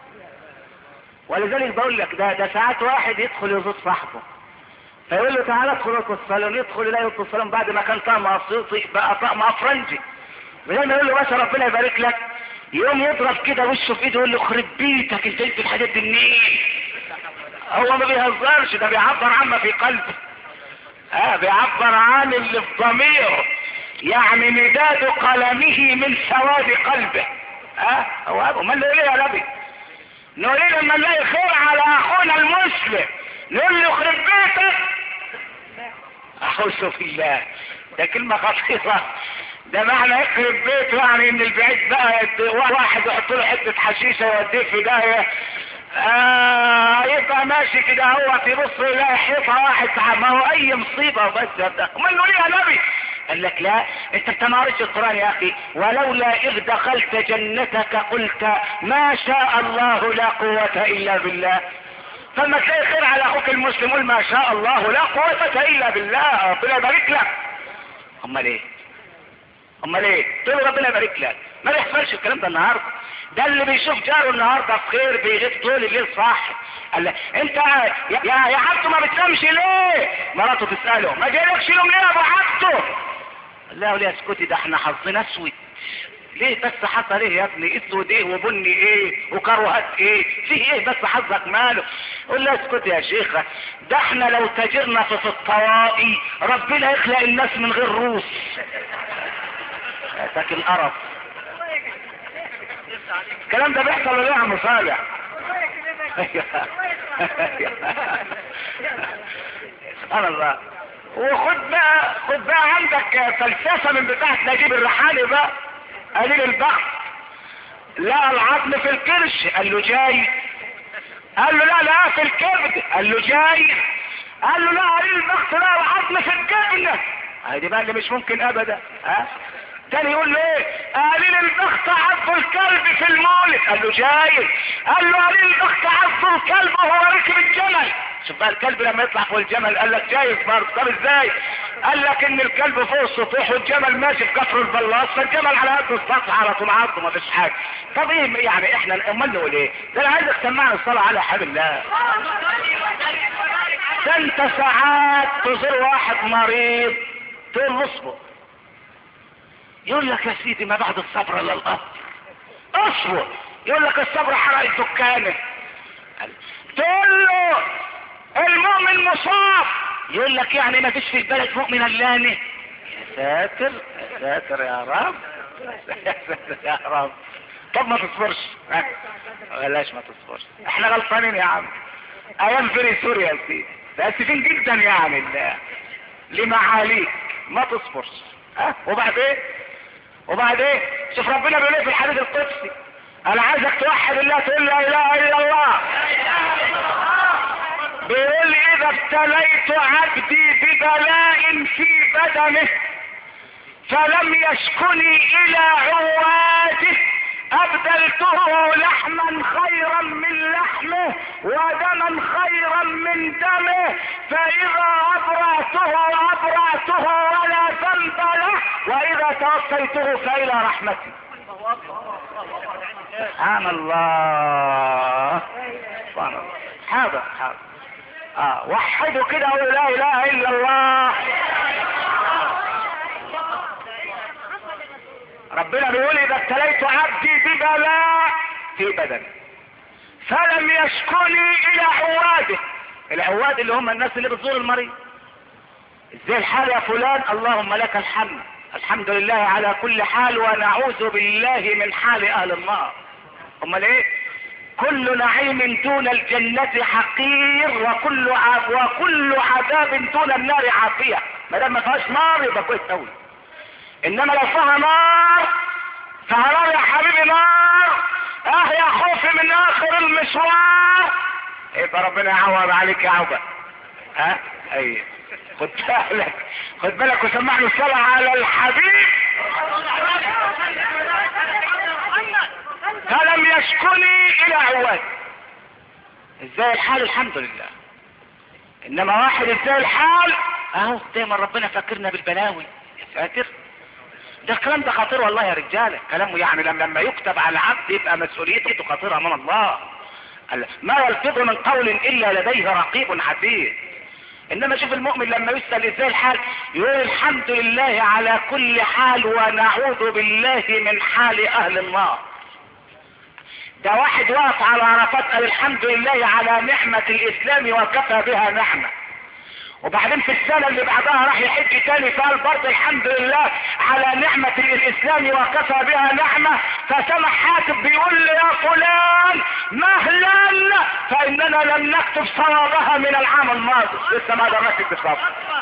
ولذلك بقول لك ده ساعات واحد يدخل يزور صاحبه فيقول له تعالى ادخل الصالون، يدخل لا يدخل الصالون بعد ما كان طعم اسيوطي بقى طعم افرنجي. بدل ما يقول له باشا ربنا يبارك لك، يقوم يضرب كده وشه في ايده يقول له خرب بيتك انت جبت الحاجات دي منين؟ هو ما بيهزرش، ده بيعبر عما في قلبه. بيعبر عن اللي في ضميره، يعني مداد قلمه من سواد قلبه. هو امال نقول ايه يا نبي؟ نقول ايه لما نلاقي خير على اخونا المسلم؟ نقول له خرب بيتك. اعوذ بالله، ده كلمة خطيرة. ده معنى يخرب بيته يعني ان البعيد بقى واحد يحط له حتة حشيشة يوديه في داهية. يبقى ماشي كده هو يبص يلاقي حيطة واحد، ما هو اي مصيبة بس ده. امال نقول يا نبي؟ قال لك لا، انت بتمارس القرآن يا اخي. ولولا اذ دخلت جنتك قلت ما شاء الله لا قوة الا بالله. فلما تلاقي خير على اخوك المسلم قول ما شاء الله لا قوة الا بالله، ربنا يبارك لك. امال ايه؟ امال ايه؟ تقول ربنا يبارك لك. ما بيحصلش الكلام ده النهارده. ده اللي بيشوف جاره النهارده بخير بيغيب طول الليل صاحي. قال له انت يا عبده ما بتنامش ليه؟ مراته تساله ما جايلكش يوم ليه يا ابو عبده؟ قال لها يا اسكتي ده احنا حظنا اسود. ليه بس حصل ايه يا ابني؟ اسود ايه وبني ايه وكروهات ايه؟ فيه ايه بس حظك ماله؟ قول له اسكت يا شيخة، ده احنا لو تاجرنا في الطوائي ربنا يخلق الناس من غير روس. لكن قرف. الكلام ده بيحصل ولا يا عم صالح؟ سبحان الله. وخد بقى عندك فلسفة من بتاعت نجيب الريحاني بقى قليل البخت. لا العظم في الكرش، قال له جاي. قال له لا في الكبد، قال له جاي. قال له لا قليل البخت لا العظم في الجنة. دي بقى اللي مش ممكن ابدا. تاني يقول له ايه؟ قليل البخت عض الكلب في المولد. قال له جايز. قال له قليل البخت عض الكلب وهو راكب الجمل. شوف بقى الكلب لما يطلع فوق الجمل قال لك جايز برضه. طب ازاي؟ قال لك ان الكلب فوق السطوح والجمل ماشي في كفر البلاط، فالجمل على قد السطح على طول عضه ما فيش حاجه. طب ايه يعني احنا امال نقول ايه؟ ده انا عايزك تسمعني الصلاه على حبيب الله. ده انت ساعات تزور واحد مريض تقول له اصبر، يقول لك يا سيدي ما بعد الصبر الا القبر. اصبر، يقول لك الصبر حرق الدكانه. تقول له المؤمن مصاب، يقول لك يعني ما فيش في البلد مؤمن اللانه. يا ساتر يا ساتر يا رب يا ساتر يا رب. طب ما تصبرش، بلاش ما تصبرش، احنا غلطانين يا عم. ايام فيري سوريا يا سيدي اسفين جدا يعني لمعاليك، ما تصبرش. وبعدين شوف ربنا بيقول ايه في الحديث القدسي؟ انا عايزك توحد الله، تقول لا اله الا الله. بيقول لي اذا ابتليت عبدي ببلاء في بدنه فلم يشكني الى عواده ابدلته لحما خيرا من لحمه ودما خيرا من دمه، فاذا ابرأته ولا ذنب له، واذا توفيته فالى رحمتي. سبحان الله سبحان الله. حاضر وحدوا كده وقولوا لا اله الا الله. ربنا بيقول اذا ابتليت عبدي ببلاء في بدني فلم يشكني الى عواده. العواد اللي هم الناس اللي بتزور المريض. ازاي الحال يا فلان؟ اللهم لك الحمد، الحمد لله على كل حال، ونعوذ بالله من حال اهل النار. امال ايه؟ كل نعيم دون الجنة حقير، وكل عذاب دون النار عافية. ما دام ما فيهاش نار يبقى كويس قوي. انما لو فيها نار فنار يا حبيبي نار. يا خوفي من اخر المشوار. يبقى ربنا يعوض عليك يا عوبة. ايوه خد بالك وسمعني الصلاة على الحبيب. فلم يشكني الى عواد. ازاي الحال؟ الحمد لله. انما واحد ازاي الحال اهو دايما ربنا فاكرنا بالبلاوي. يا ساتر، ده الكلام ده خطير والله يا رجاله. كلامه يعني لما يكتب على العبد يبقى مسؤوليته خطيره امام الله. ما يلفظ من قول الا لديه رقيب عتيد. انما شوف المؤمن لما يسأل ازاي الحال يقول الحمد لله على كل حال ونعوذ بالله من حال اهل النار. ده واحد واقف على عرفات قال الحمد لله على نعمة الاسلام وكفى بها نعمة. وبعدين في السنة اللي بعدها راح يحج تاني فقال برضه الحمد لله على نعمة الاسلام وكفى بها نعمة. فسمع حاتب بيقول لي يا فلان مهلا فاننا لم نكتب صوابها من العام الماضي. لسه ما درست الصواب.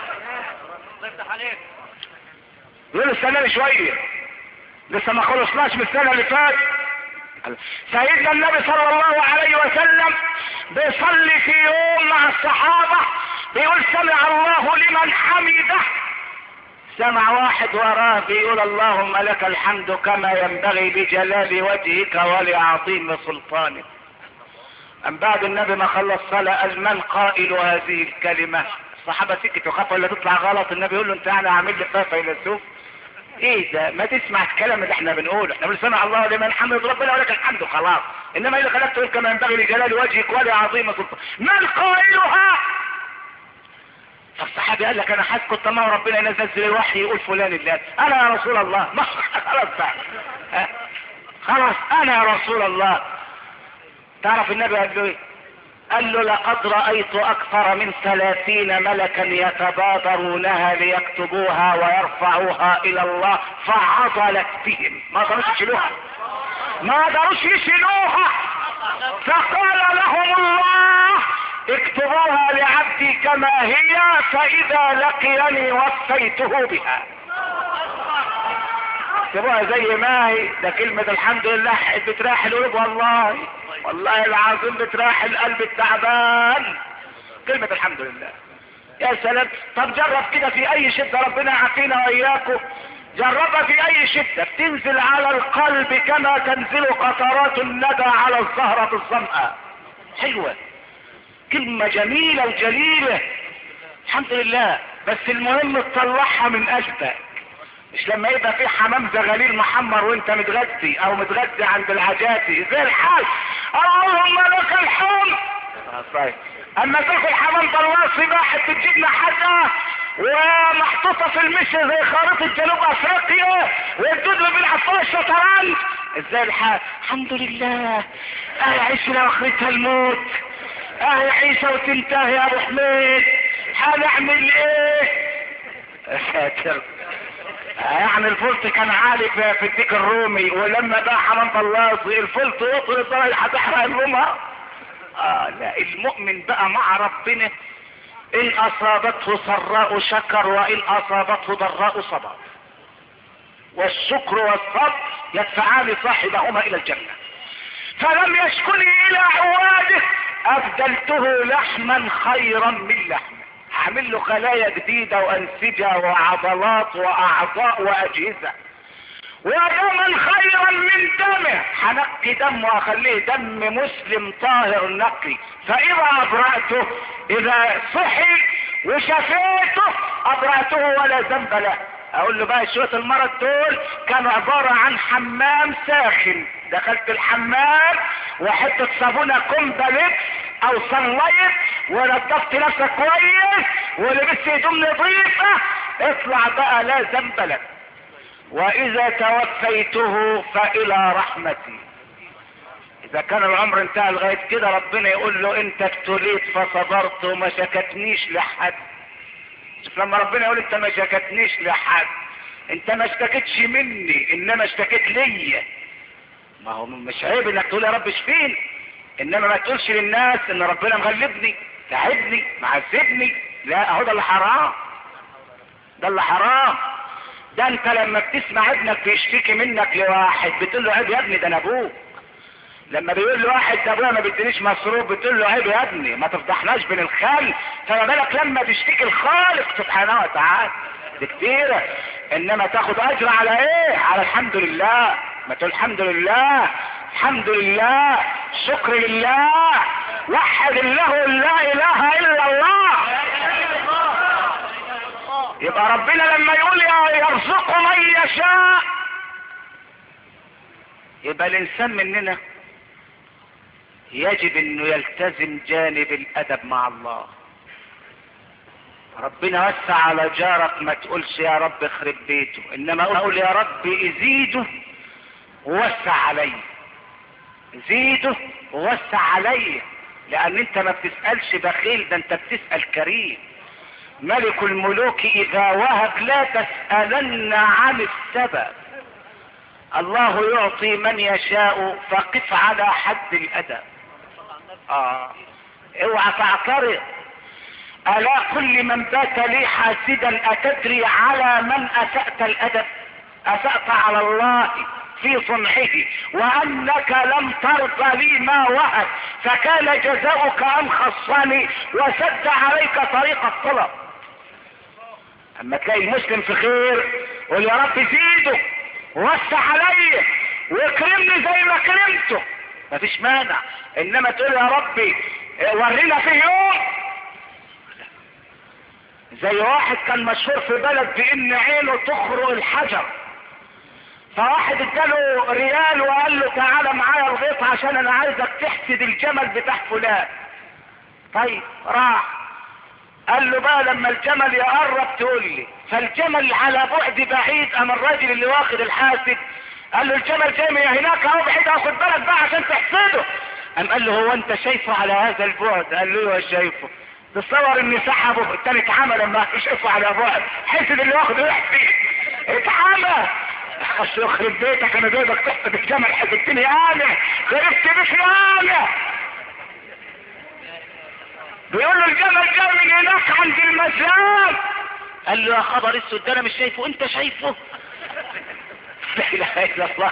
يقول السنة شوية لسه ما خلصناش من السنة اللي فاتت. سيدنا النبي صلى الله عليه وسلم بيصلي في يوم مع الصحابة بيقول سمع الله لمن حمده. سمع واحد وراه بيقول اللهم لك الحمد كما ينبغي بجلال وجهك ولعظيم سلطانك. أم بعد النبي ما خلص صلاة قال من قائل هذه الكلمة؟ الصحابة سكتوا خافوا ولا تطلع غلط. النبي يقول له انت انا عامل لي خافة الى السوق. ايه ده؟ ما تسمع الكلام اللي احنا بنقوله. احنا بنقول سمع الله لمن حمد ربنا ولك الحمد خلاص. انما اذا خلقت تقول كما ينبغي لجلال وجهك ولعظيم سلطانك من قائلها؟ فالصحابي قال لك انا حاسس تمام ربنا ينزل الوحي يقول فلان الله. انا يا رسول الله. ما خلاص بقى خلاص انا يا رسول الله. تعرف النبي قال له ايه؟ قال له لقد رأيت اكثر من 30 ملكا يتبادرونها ليكتبوها ويرفعوها الى الله فعضلت بهم. ما قدروش يشيلوها فقال لهم الله اكتبوها لعبدي كما هي فاذا لقيني وفيته بها. اكتبوها زي ما هي. ده كلمة الحمد لله بتراح القلوب والله العظيم بتراح القلب التعبان. كلمة الحمد لله يا سلام. طب جرب كده في اي شدة، ربنا يعافينا واياكم. جربها في اي شدة، بتنزل على القلب كما تنزل قطرات الندى على الزهرة الظمأ. حلوة، كلمة جميلة وجليلة، الحمد لله. بس المهم تطلعها من قلبك، مش لما يبقى في حمام زغاليل محمر وانت متغدي او متغدي عند العجاتي زي الحال اللهم لك الحمد. طيب اما تاكل حمام طلاسي بقى تجيب حاجه ومحطوطه في المشي زي خريطه جنوب افريقيا والدود اللي بيلعب فيها الشطرنج، ازاي الحال؟ الحمد لله. عيشنا واخرتها الموت، عيشه وتنتهي يا ابو حميد، هنعمل ايه؟ ساتر. يعني الفلت كان عالي في الديك الرومي، ولما بقى حمام طلاسي الفلت وصل لدرجه هتحرق الرومها. لا، المؤمن بقى مع ربنا ان اصابته سراء شكر وان اصابته ضراء صبر، والشكر والصبر يدفعان صاحبهما الى الجنة. فلم يشكني الى عواده ابدلته لحما خيرا من لحمه، هعمل له خلايا جديدة وانسجة وعضلات واعضاء واجهزة، ودما خيرا من دمه، هنقي دمه واخليه دم مسلم طاهر نقي. فاذا ابرأته، اذا صحي وشفيته ابرأته ولا ذنب له. اقول له بقى شوية المرض دول كانوا عبارة عن حمام ساخن، دخلت الحمام وحطة صابونة كومباليت او صليت ونضفت نفسك كويس ولبست هدوم نظيفة، اطلع بقى لا ذنب لك. واذا توفيته فالى رحمتي. اذا كان العمر انتهى لغاية كده ربنا يقول له انت ابتليت فصبرت وما شكتنيش لحد. شوف لما ربنا يقول انت ما شكتنيش لحد، انت ما اشتكتش مني انما اشتكيت ليا. ما هو مش عيب انك تقول يا رب اشفيني، انما ما تقولش للناس ان ربنا مغلبني تعبني معذبني. لا، اهو ده اللي حرام، ده اللي حرام. ده انت لما بتسمع ابنك بيشتكي منك لواحد بتقول له عيب يا ابني ده انا ابوك. لما بيقول لواحد ده ابويا ما بيدينيش مصروف بتقول له عيب يا ابني ما تفضحناش بين الخلق. فما بالك لما تشتكي الخالق سبحانه وتعالى؟ دي كتيرة. انما تاخد اجر على ايه؟ على الحمد لله. ما تقول الحمد لله، الحمد لله، شكر لله، وحد الله لا اله الا الله. يبقى ربنا لما يقول يرزق من يشاء، يبقى الانسان مننا يجب انه يلتزم جانب الادب مع الله. ربنا وسع على جارك، ما تقولش يا رب اخرب بيته، انما اقول يا رب ازيده ووسع عليه، زيده ووسع عليه. لان انت ما بتسألش بخيل، ده انت بتسأل كريم. ملك الملوك اذا وهب لا تسألن عن السبب. الله يعطي من يشاء فقف على حد الادب. اوعى تعترض. الا كل من بات لي حاسدا اتدري على من اسأت الادب؟ اسأت على الله في صنعه وانك لم ترضى لي ما وهب، فكان جزاؤك ان خصني وسد عليك طريق الطلب. اما تلاقي المسلم في خير قول يا رب زيده ووسع عليه واكرمني زي ما كرمته، مفيش مانع. انما تقول يا ربي ورينا في يوم. زي واحد كان مشهور في بلد بان عينه تخرق الحجر، فواحد اداله ريال وقال له تعالى معايا الغيط عشان انا عايزك تحسد الجمل بتاع فلان. طيب راح قال له بقى لما الجمل يقرب تقول لي. فالجمل على بعد بعيد، اما الراجل اللي واخد الحاسد قال له الجمل جاي من هناك اهو بعيد، اخد بالك بقى عشان تحسده. قام قال له هو انت شايفه على هذا البعد؟ قال له ايوه شايفه. تصور ان سحبه التاني اتعمى لما شايفه على بعد، حسد اللي واخد يحسد اتعمى. يخرب بيتك انا جايبك تحسد الجمل، حسدتني انا خربت بك انا. بيقول له الجمل جاي من هناك عند المزاد. قال له يا خبر اسود ده انا مش شايفه، انت شايفه؟ لا اله الا الله.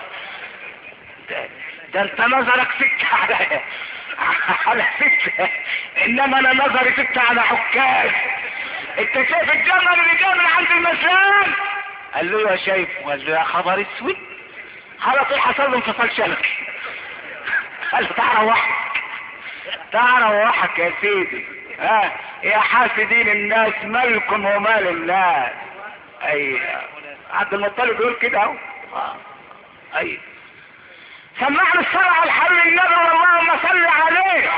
ده انت نظرك سكة على سكة، انما انا نظري سكة على حكاز. انت شايف الجمل اللي جاي من عند المسلم؟ قال له يا شايف. قال له يا خبر اسود، على طول حصل له انفصال شبكي. قال له تعال روحك، تعال روحك يا سيدي. ها يا حاسدين الناس مالكم ومال الناس. اي عبد المطلب يقول كده اهو. اي سمعنا الصلاة على الحبيب النبي اللهم صل عليه.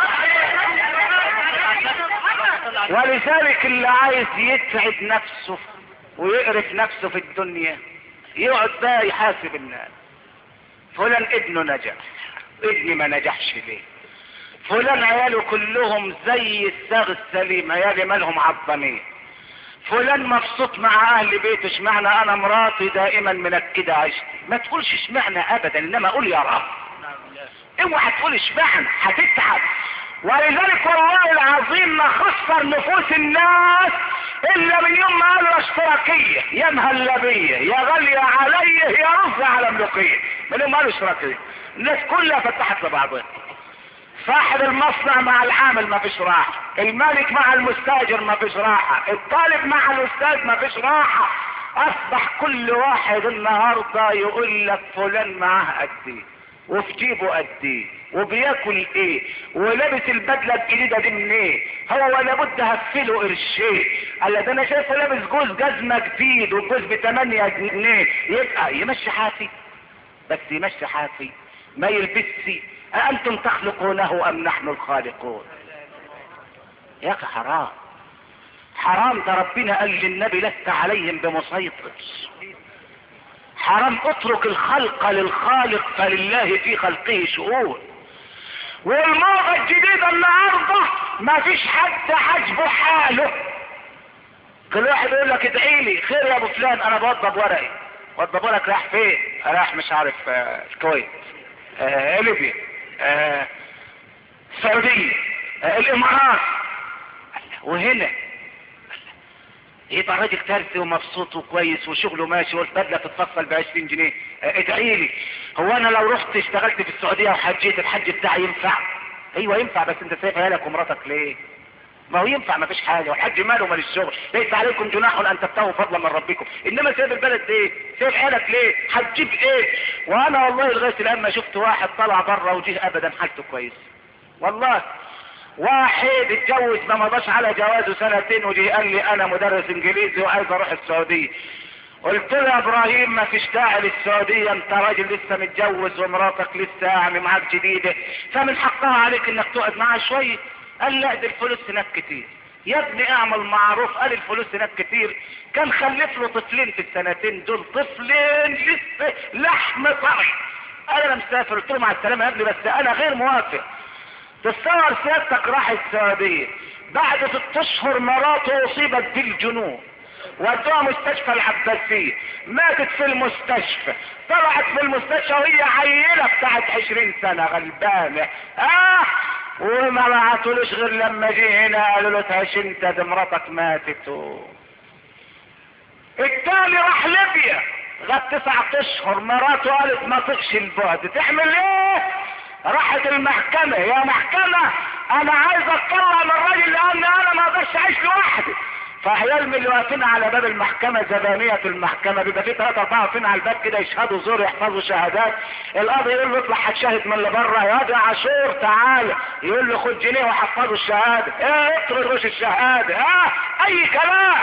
ولذلك اللي عايز يتعب نفسه ويقرف نفسه في الدنيا يقعد بقى يحاسب الناس. فلان ابنه نجح، ابني ما نجحش ليه؟ فلان عياله كلهم زي الساغ السليم، عيالي مالهم عظمين. فلان مبسوط مع اهل بيته، اشمعنى انا مراتي دائما منكده عيشتي؟ ما تقولش اشمعنى ابدا، انما قول يا رب. اوعى تقول اشمعنى، هتتعب. ولذلك والله العظيم ما خسر نفوس الناس الا من يوم ما قالوا اشتراكيه، يا مهلبيه يا غاليه عليه يا رز على ملوكيه. من يوم ما قالوا اشتراكيه الناس كلها فتحت لبعضها. صاحب المصنع مع العامل ما فيش راحه، المالك مع المستاجر ما فيش راحه، الطالب مع الاستاذ ما فيش راحه. اصبح كل واحد النهارده يقول لك فلان معاه قد ايه، وفي جيبه قد ايه، وبياكل ايه، ولابس البدله الجديده دي منين ايه، هو لابد هفله قرشين. قال ده انا شايفه لابس جوز جزمه جديد والجوز ب8 جنيه، يبقى يمشي حافي. بس يمشي حافي ما يلبسش. أأنتم تخلقونه أم نحن الخالقون؟ يا أخي حرام، حرام. ده ربنا قال للنبي لست عليهم بمسيطر. حرام. اترك الخلق للخالق فلله في خلقه شؤون. والموضة الجديدة النهارده ما فيش حد عاجبه حاله. كل واحد يقول لك ادعي لي خير يا ابو فلان، انا بوضب ورقي. وضب ورقك راح فين؟ راح مش عارف الكويت، ليبيا، السعودية، الامارات. وهنا يبقى راجل ترسي ومبسوط وكويس وشغله ماشي والبدله تتفصل ب20 جنيه. ادعي لي. هو انا لو رحت اشتغلت في السعوديه وحجيت الحج بتاعي ينفع؟ ايوه ينفع، بس انت سايب عيالك ومراتك ليه؟ ما هو ينفع، ما فيش حاجه، والحج ماله مال الشغل. ليس عليكم جناح ان تبتغوا فضلا من ربكم، انما سايب البلد ليه؟ سايب عيالك ليه؟ هتجيب ايه؟ وانا والله لغايه الان ما شفت واحد طلع بره وجه ابدا حالته كويس. والله واحد اتجوز ما مضاش على جوازه 2 سنين وجي قال لي انا مدرس انجليزي وعايز اروح السعوديه. قلت له يا ابراهيم ما فيش داعي للسعوديه، انت راجل لسه متجوز ومراتك لسه يعني معاك جديده، فمن حقها عليك انك تقعد معاها شويه. قال لا دي الفلوس هناك كتير. يا ابني اعمل معروف. قال الفلوس هناك كتير. كان خلف له طفلين في السنتين دول، طفلين لسه لحم طري. قال انا مسافر. قلت له مع السلامه يا ابني بس انا غير موافق. تصور سيادتك راح السعوديه، بعد 6 اشهر مراته اصيبت بالجنون ودوها مستشفى العباسيه، ماتت في المستشفى. طلعت في المستشفى وهي عيله بتاعت 20 سنه غلبانه. وما بعتولوش غير لما جه هنا قالوا له تعيش انت، دي مراتك ماتت. التاني راح ليبيا غاب 9 اشهر، مراته قالت ما طقش البعد، تعمل ايه؟ راحت المحكمة. يا محكمة انا عايز اطلع من الراجل لان انا ما اقدرش اعيش لوحدي. فعيال من اللي واقفين على باب المحكمة، زبانية المحكمة، بيبقى في 3 4 واقفين على الباب كده يشهدوا زور يحفظوا شهادات. القاضي يقول له اطلع هتشاهد من اللي بره. يا دي عاشور تعالى. يقول له خد جنيه وحفظوا الشهادة. اطرد وش الشهادة. اي كلام.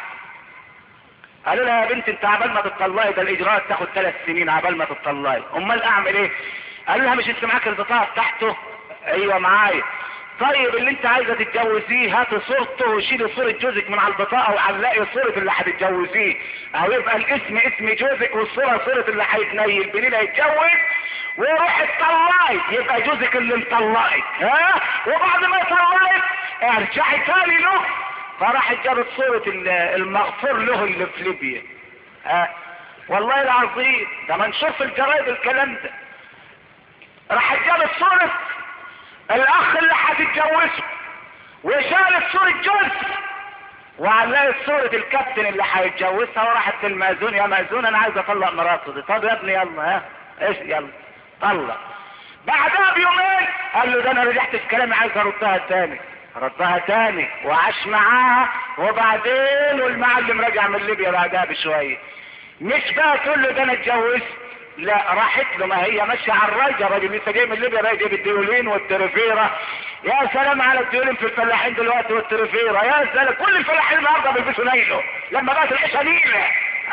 قالوا لها يا بنت انت عبال ما تطلعي ده الاجراءات تاخد 3 سنين عبال ما تطلعي. امال اعمل ايه؟ قالوا لها مش انت معاك البطاقه بتاعته؟ ايوه معايا. طيب اللي انت عايزه تتجوزيه هاتي صورته وشيلي صورة جوزك من على البطاقة وعلقي صورة اللي هتتجوزيه، او يبقى الاسم اسم جوزك والصورة صورة اللي هيتنيل بليلة يتجوز، وروح اتطلقي يبقى جوزك اللي مطلقك. وبعد ما يطلقك ارجعي تاني له. فراحت جابت صورة المغفور له اللي في ليبيا. والله العظيم ده منشور في الجرايد الكلام ده. راحت جابت صورة الاخ اللي هتتجوزه وشالت صورة جوز وعلقت صورة الكابتن اللي هيتجوزها، وراحت للمأذون. يا مأذون انا عايز اطلق مراتي دي. طب يا ابني يلا ايش يلا طلق. بعدها بيومين قال له ده انا رجعت في كلامي عايز اردها تاني. ردها تاني وعاش معاها، وبعدين والمعلم رجع من ليبيا بعدها بشوية. مش بقى تقول له ده انا اتجوزت، لا، راحت له، ما هي ماشيه على الراجل لسه جاي من ليبيا بقى يجيب الديولين والترفيره. يا سلام على الديولين في الفلاحين دلوقتي والترفيره، يا سلام، كل الفلاحين النهارده بيلبسوا نيله لما بقت العيشه نيله.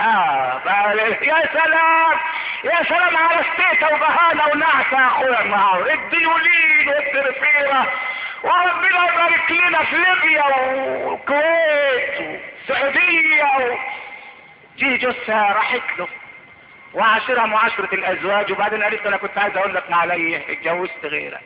يا سلام، يا سلام على الستيته وبهانه ونعسه يا اخويا النهار، الديولين والترفيره. وربنا يبارك لنا في ليبيا والكويت والسعوديه دي جثه راحت له وعاشرها معاشرة الازواج، وبعدين قالت انا كنت عايز اقول لك ما علي اتجوزت غيرك.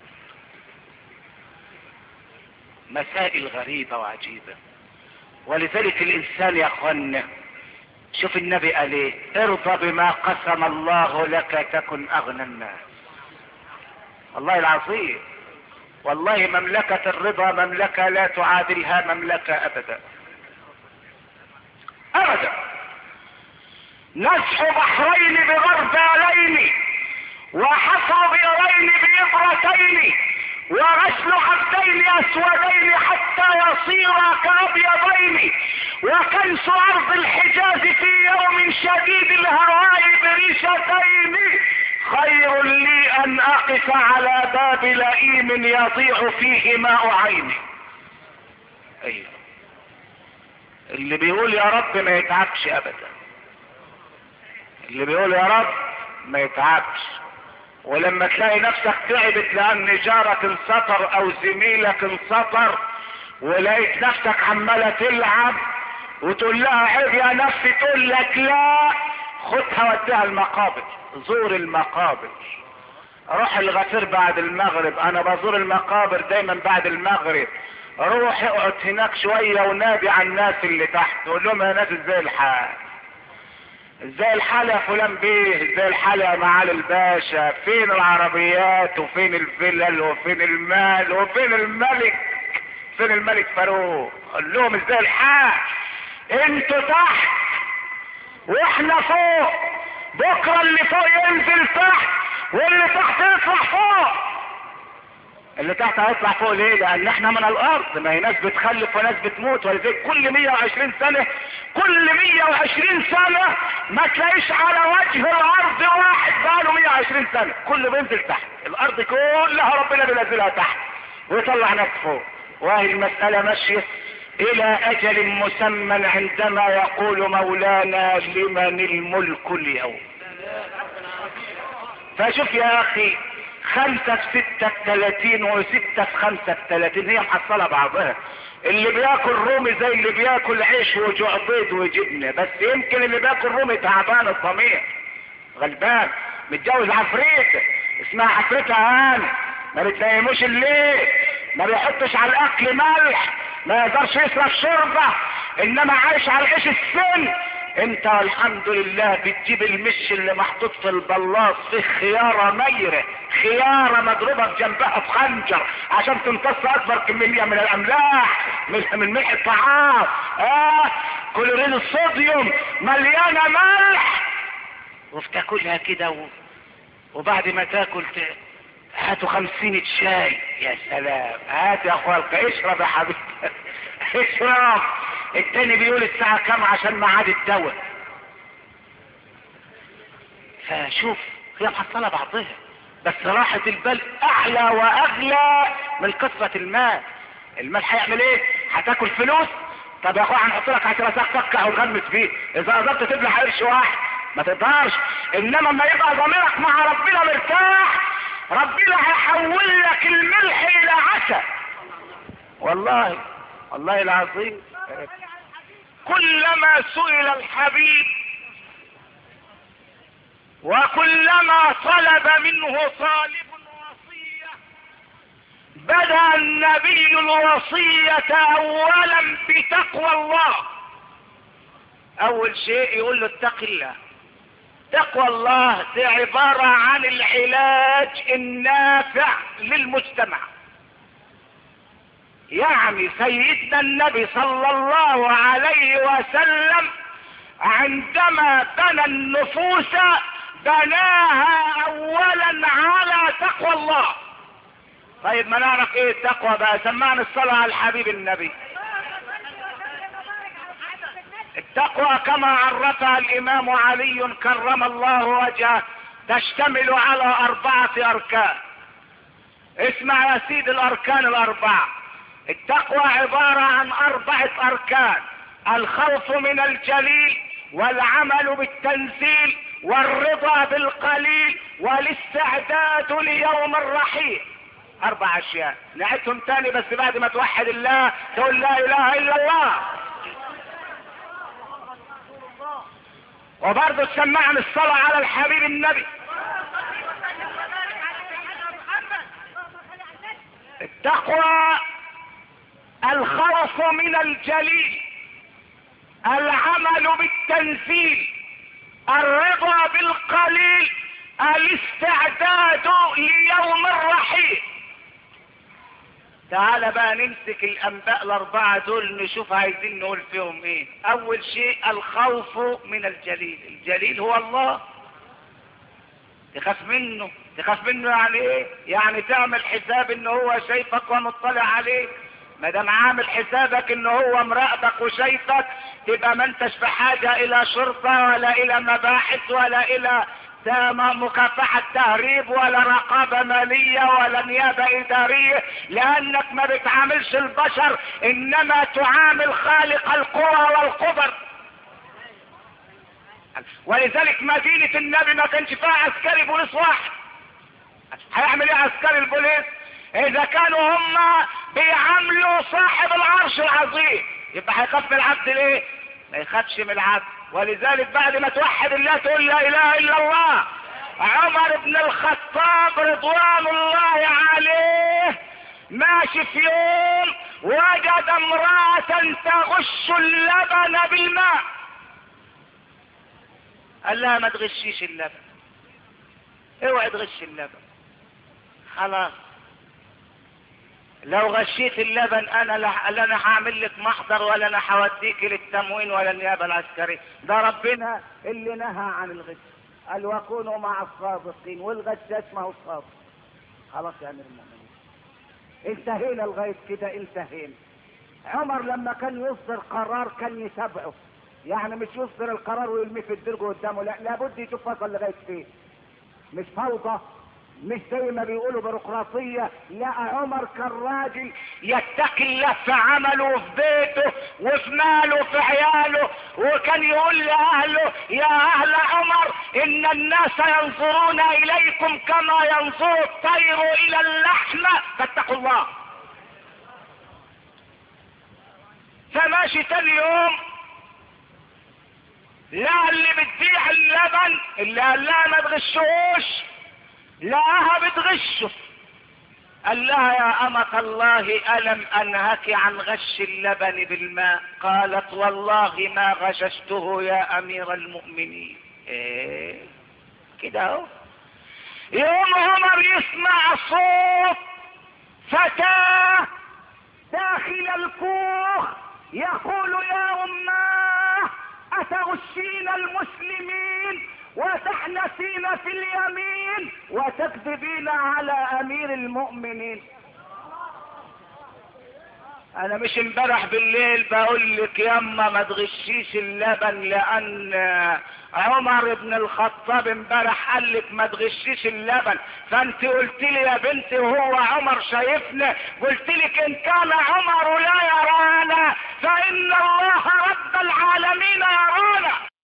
مسائل غريبة وعجيبة. ولذلك الانسان يا اخوانا، شوف النبي قال ايه، ارضى بما قسم الله لك تكن اغنى الناس. والله العظيم، والله مملكة الرضا مملكة لا تعادلها مملكة ابدا ابدا. نسح بحرين بغربالين، وحفر بئرين بإبرتين، وغسل عبدين اسودين حتى يصيرا كابيضين، وكنس ارض الحجاز في يوم شديد الهواء بريشتين، خير لي ان اقف على باب لئيم يضيع فيه ماء عيني. ايوه، اللي بيقول يا رب ما يتعبش ابدا، اللي بيقول يا رب ما يتعبش. ولما تلاقي نفسك تعبت لان جارك انسطر او زميلك انسطر، ولقيت نفسك عمالة تلعب وتقول لها عيب يا نفسي، تقول لك لا، خدها وديها المقابر، زور المقابر. روح الغفير بعد المغرب، انا بزور المقابر دايما بعد المغرب. روح اقعد هناك شوية ونادي على الناس اللي تحت، تقول لهم يا ناس ازاي الحال، ازاي الحال يا فلان بيه، ازاي الحال يا معالي الباشا، فين العربيات وفين الفلل وفين المال وفين الملك، فين الملك فاروق. قال لهم ازاي الحال، انتوا تحت واحنا فوق، بكره اللي فوق ينزل تحت واللي تحت يطلع فوق. اللي تحت هيطلع فوق ليه؟ لان احنا من الارض، ما هي ناس بتخلف وناس بتموت. ولذلك كل 120 سنة، كل 120 سنة ما تلاقيش على وجه الارض واحد بقاله 120 سنة، كله بينزل تحت. الارض كلها ربنا بينزلها تحت ويطلع ناس فوق. وهي المسألة ماشية الى اجل مسمى عندما يقول مولانا لمن الملك اليوم. فشوف يا اخي، 5 في 6 ب30 و6 في 5 ب30، هي محصلة بعضها. اللي بياكل رومي زي اللي بياكل عيش وجوع بيض وجبنة، بس يمكن اللي بياكل رومي تعبان الضمير، غلبان، متجوز عفريتة اسمها عفريتة هاني، ما بتنيموش الليل، ما بيحطش على الاكل ملح، ما يقدرش يشرب شوربة، انما عايش على العيش السن. انت الحمد لله بتجيب المش اللي محطوط في البلاط فيه خيارة ميرة، خيارة مضروبة بجنبها بخنجر عشان تمتص اكبر كمية من الاملاح، من ملح الطعام. كلورين الصوديوم مليانة ملح، وبتاكلها كده وبعد ما تاكل هاتوا 50 شاي. يا سلام، هات يا اخوالك، اشرب يا حبيبي اشرب. التاني بيقول الساعة كام عشان ميعاد الدواء. فشوف، هي محصلة بعضها، بس راحة البال اعلى واغلى من كثرة المال. المال هيعمل ايه؟ هتاكل فلوس؟ طب يا اخويا هنحط لك 10 ساعة تفكع وتغمس فيه، اذا قدرت تبلع قرش واحد ما تقدرش. انما لما يبقى ضميرك مع ربنا مرتاح، ربنا هيحول لك الملح الى عسل. والله والله العظيم. كلما سئل الحبيب وكلما طلب منه طالب وصية، بدأ النبي الوصية اولا بتقوى الله. اول شيء يقول له اتق الله. تقوى الله دي عبارة عن العلاج النافع للمجتمع. يعني سيدنا النبي صلى الله عليه وسلم عندما بنى النفوس بناها اولا على تقوى الله. طيب ما نعرف ايه التقوى بقى؟ سمعنا الصلاة على الحبيب النبي. التقوى كما عرفها الامام علي كرم الله وجهه تشتمل على 4 اركان. اسمع يا سيدي الاركان الاربعة. التقوى عبارة عن 4 اركان: الخوف من الجليل، والعمل بالتنزيل، والرضا بالقليل، والاستعداد ليوم الرحيل. 4 اشياء. نعيدهم تاني بس بعد ما توحد الله تقول لا اله الا الله. وبرضه تسمعني الصلاة على الحبيب النبي. التقوى الخوف من الجليل، العمل بالتنزيل، الرضا بالقليل، الاستعداد ليوم الرحيل. تعال بقى نمسك الانباء ال4 دول نشوف عايزين نقول فيهم ايه. اول شيء الخوف من الجليل. الجليل هو الله، تخاف منه. تخاف منه يعني ايه؟ يعني تعمل حساب ان هو شايفك ومطلع عليك. ما دام عامل حسابك ان هو مراقبك وشايفك تبقى ما انتش في حاجة الى شرطة ولا الى مباحث ولا الى مكافحة تهريب ولا رقابة مالية ولا نيابة ادارية، لانك ما بتعاملش البشر انما تعامل خالق القوى والقدر. ولذلك مدينة النبي ما كانش فيها عسكري بوليس واحد. هيعمل ايه عسكري البوليس اذا كانوا هم بيعاملوا صاحب العرش العظيم؟ يبقى هيخاف من العبد ليه؟ ما يخافش من العبد. ولذلك بعد ما توحد الله تقول لا اله الا الله. عمر بن الخطاب رضوان الله عليه ماشي في يوم وجد امرأة تغش اللبن بالماء. قال لها ما تغشيش اللبن، اوعي تغش اللبن، خلاص لو غشيت اللبن انا لا انا هعمل لك محضر ولا انا هوديك للتموين ولا النيابه العسكريه. ده ربنا اللي نهى عن الغش، قال وكونوا مع الصادقين، والغشاش ما هو الصادق. خلاص يا امير المؤمنين انتهينا لغايه كده، انتهينا. عمر لما كان يصدر قرار كان يتابعه، يعني مش يصدر القرار ويرميه في الدرج قدامه، لا لابد يشوف وصل لغايه فين. مش فوضى، مش زي ما بيقولوا بيروقراطيه. لا، عمر كان راجل يتقي الله في عمله وفي بيته وفي ماله وفي عياله، وكان يقول لاهله يا اهل عمر ان الناس ينظرون اليكم كما ينظر الطير الى اللحمه فاتقوا الله. فماشي تاني يوم لا اللي بتبيع اللبن اللي قال لها ما تغشوش لقاها بتغشه. قال لها يا أمة الله ألم أنهك عن غش اللبن بالماء؟ قالت والله ما غششته يا أمير المؤمنين. إيه كده اهو. يوم عمر يسمع صوت فتاة داخل الكوخ يقول يا أماه أتغشين المسلمين وتحنسين في اليمين وتكذبين على امير المؤمنين؟ انا مش امبارح بالليل بقول لك ياما ما تغشيش اللبن لان عمر بن الخطاب امبارح قال لك ما تغشيش اللبن، فانت قلت لي يا بنتي وهو عمر شايفنا، قلت لك ان كان عمر لا يرانا فان الله رب العالمين يرانا.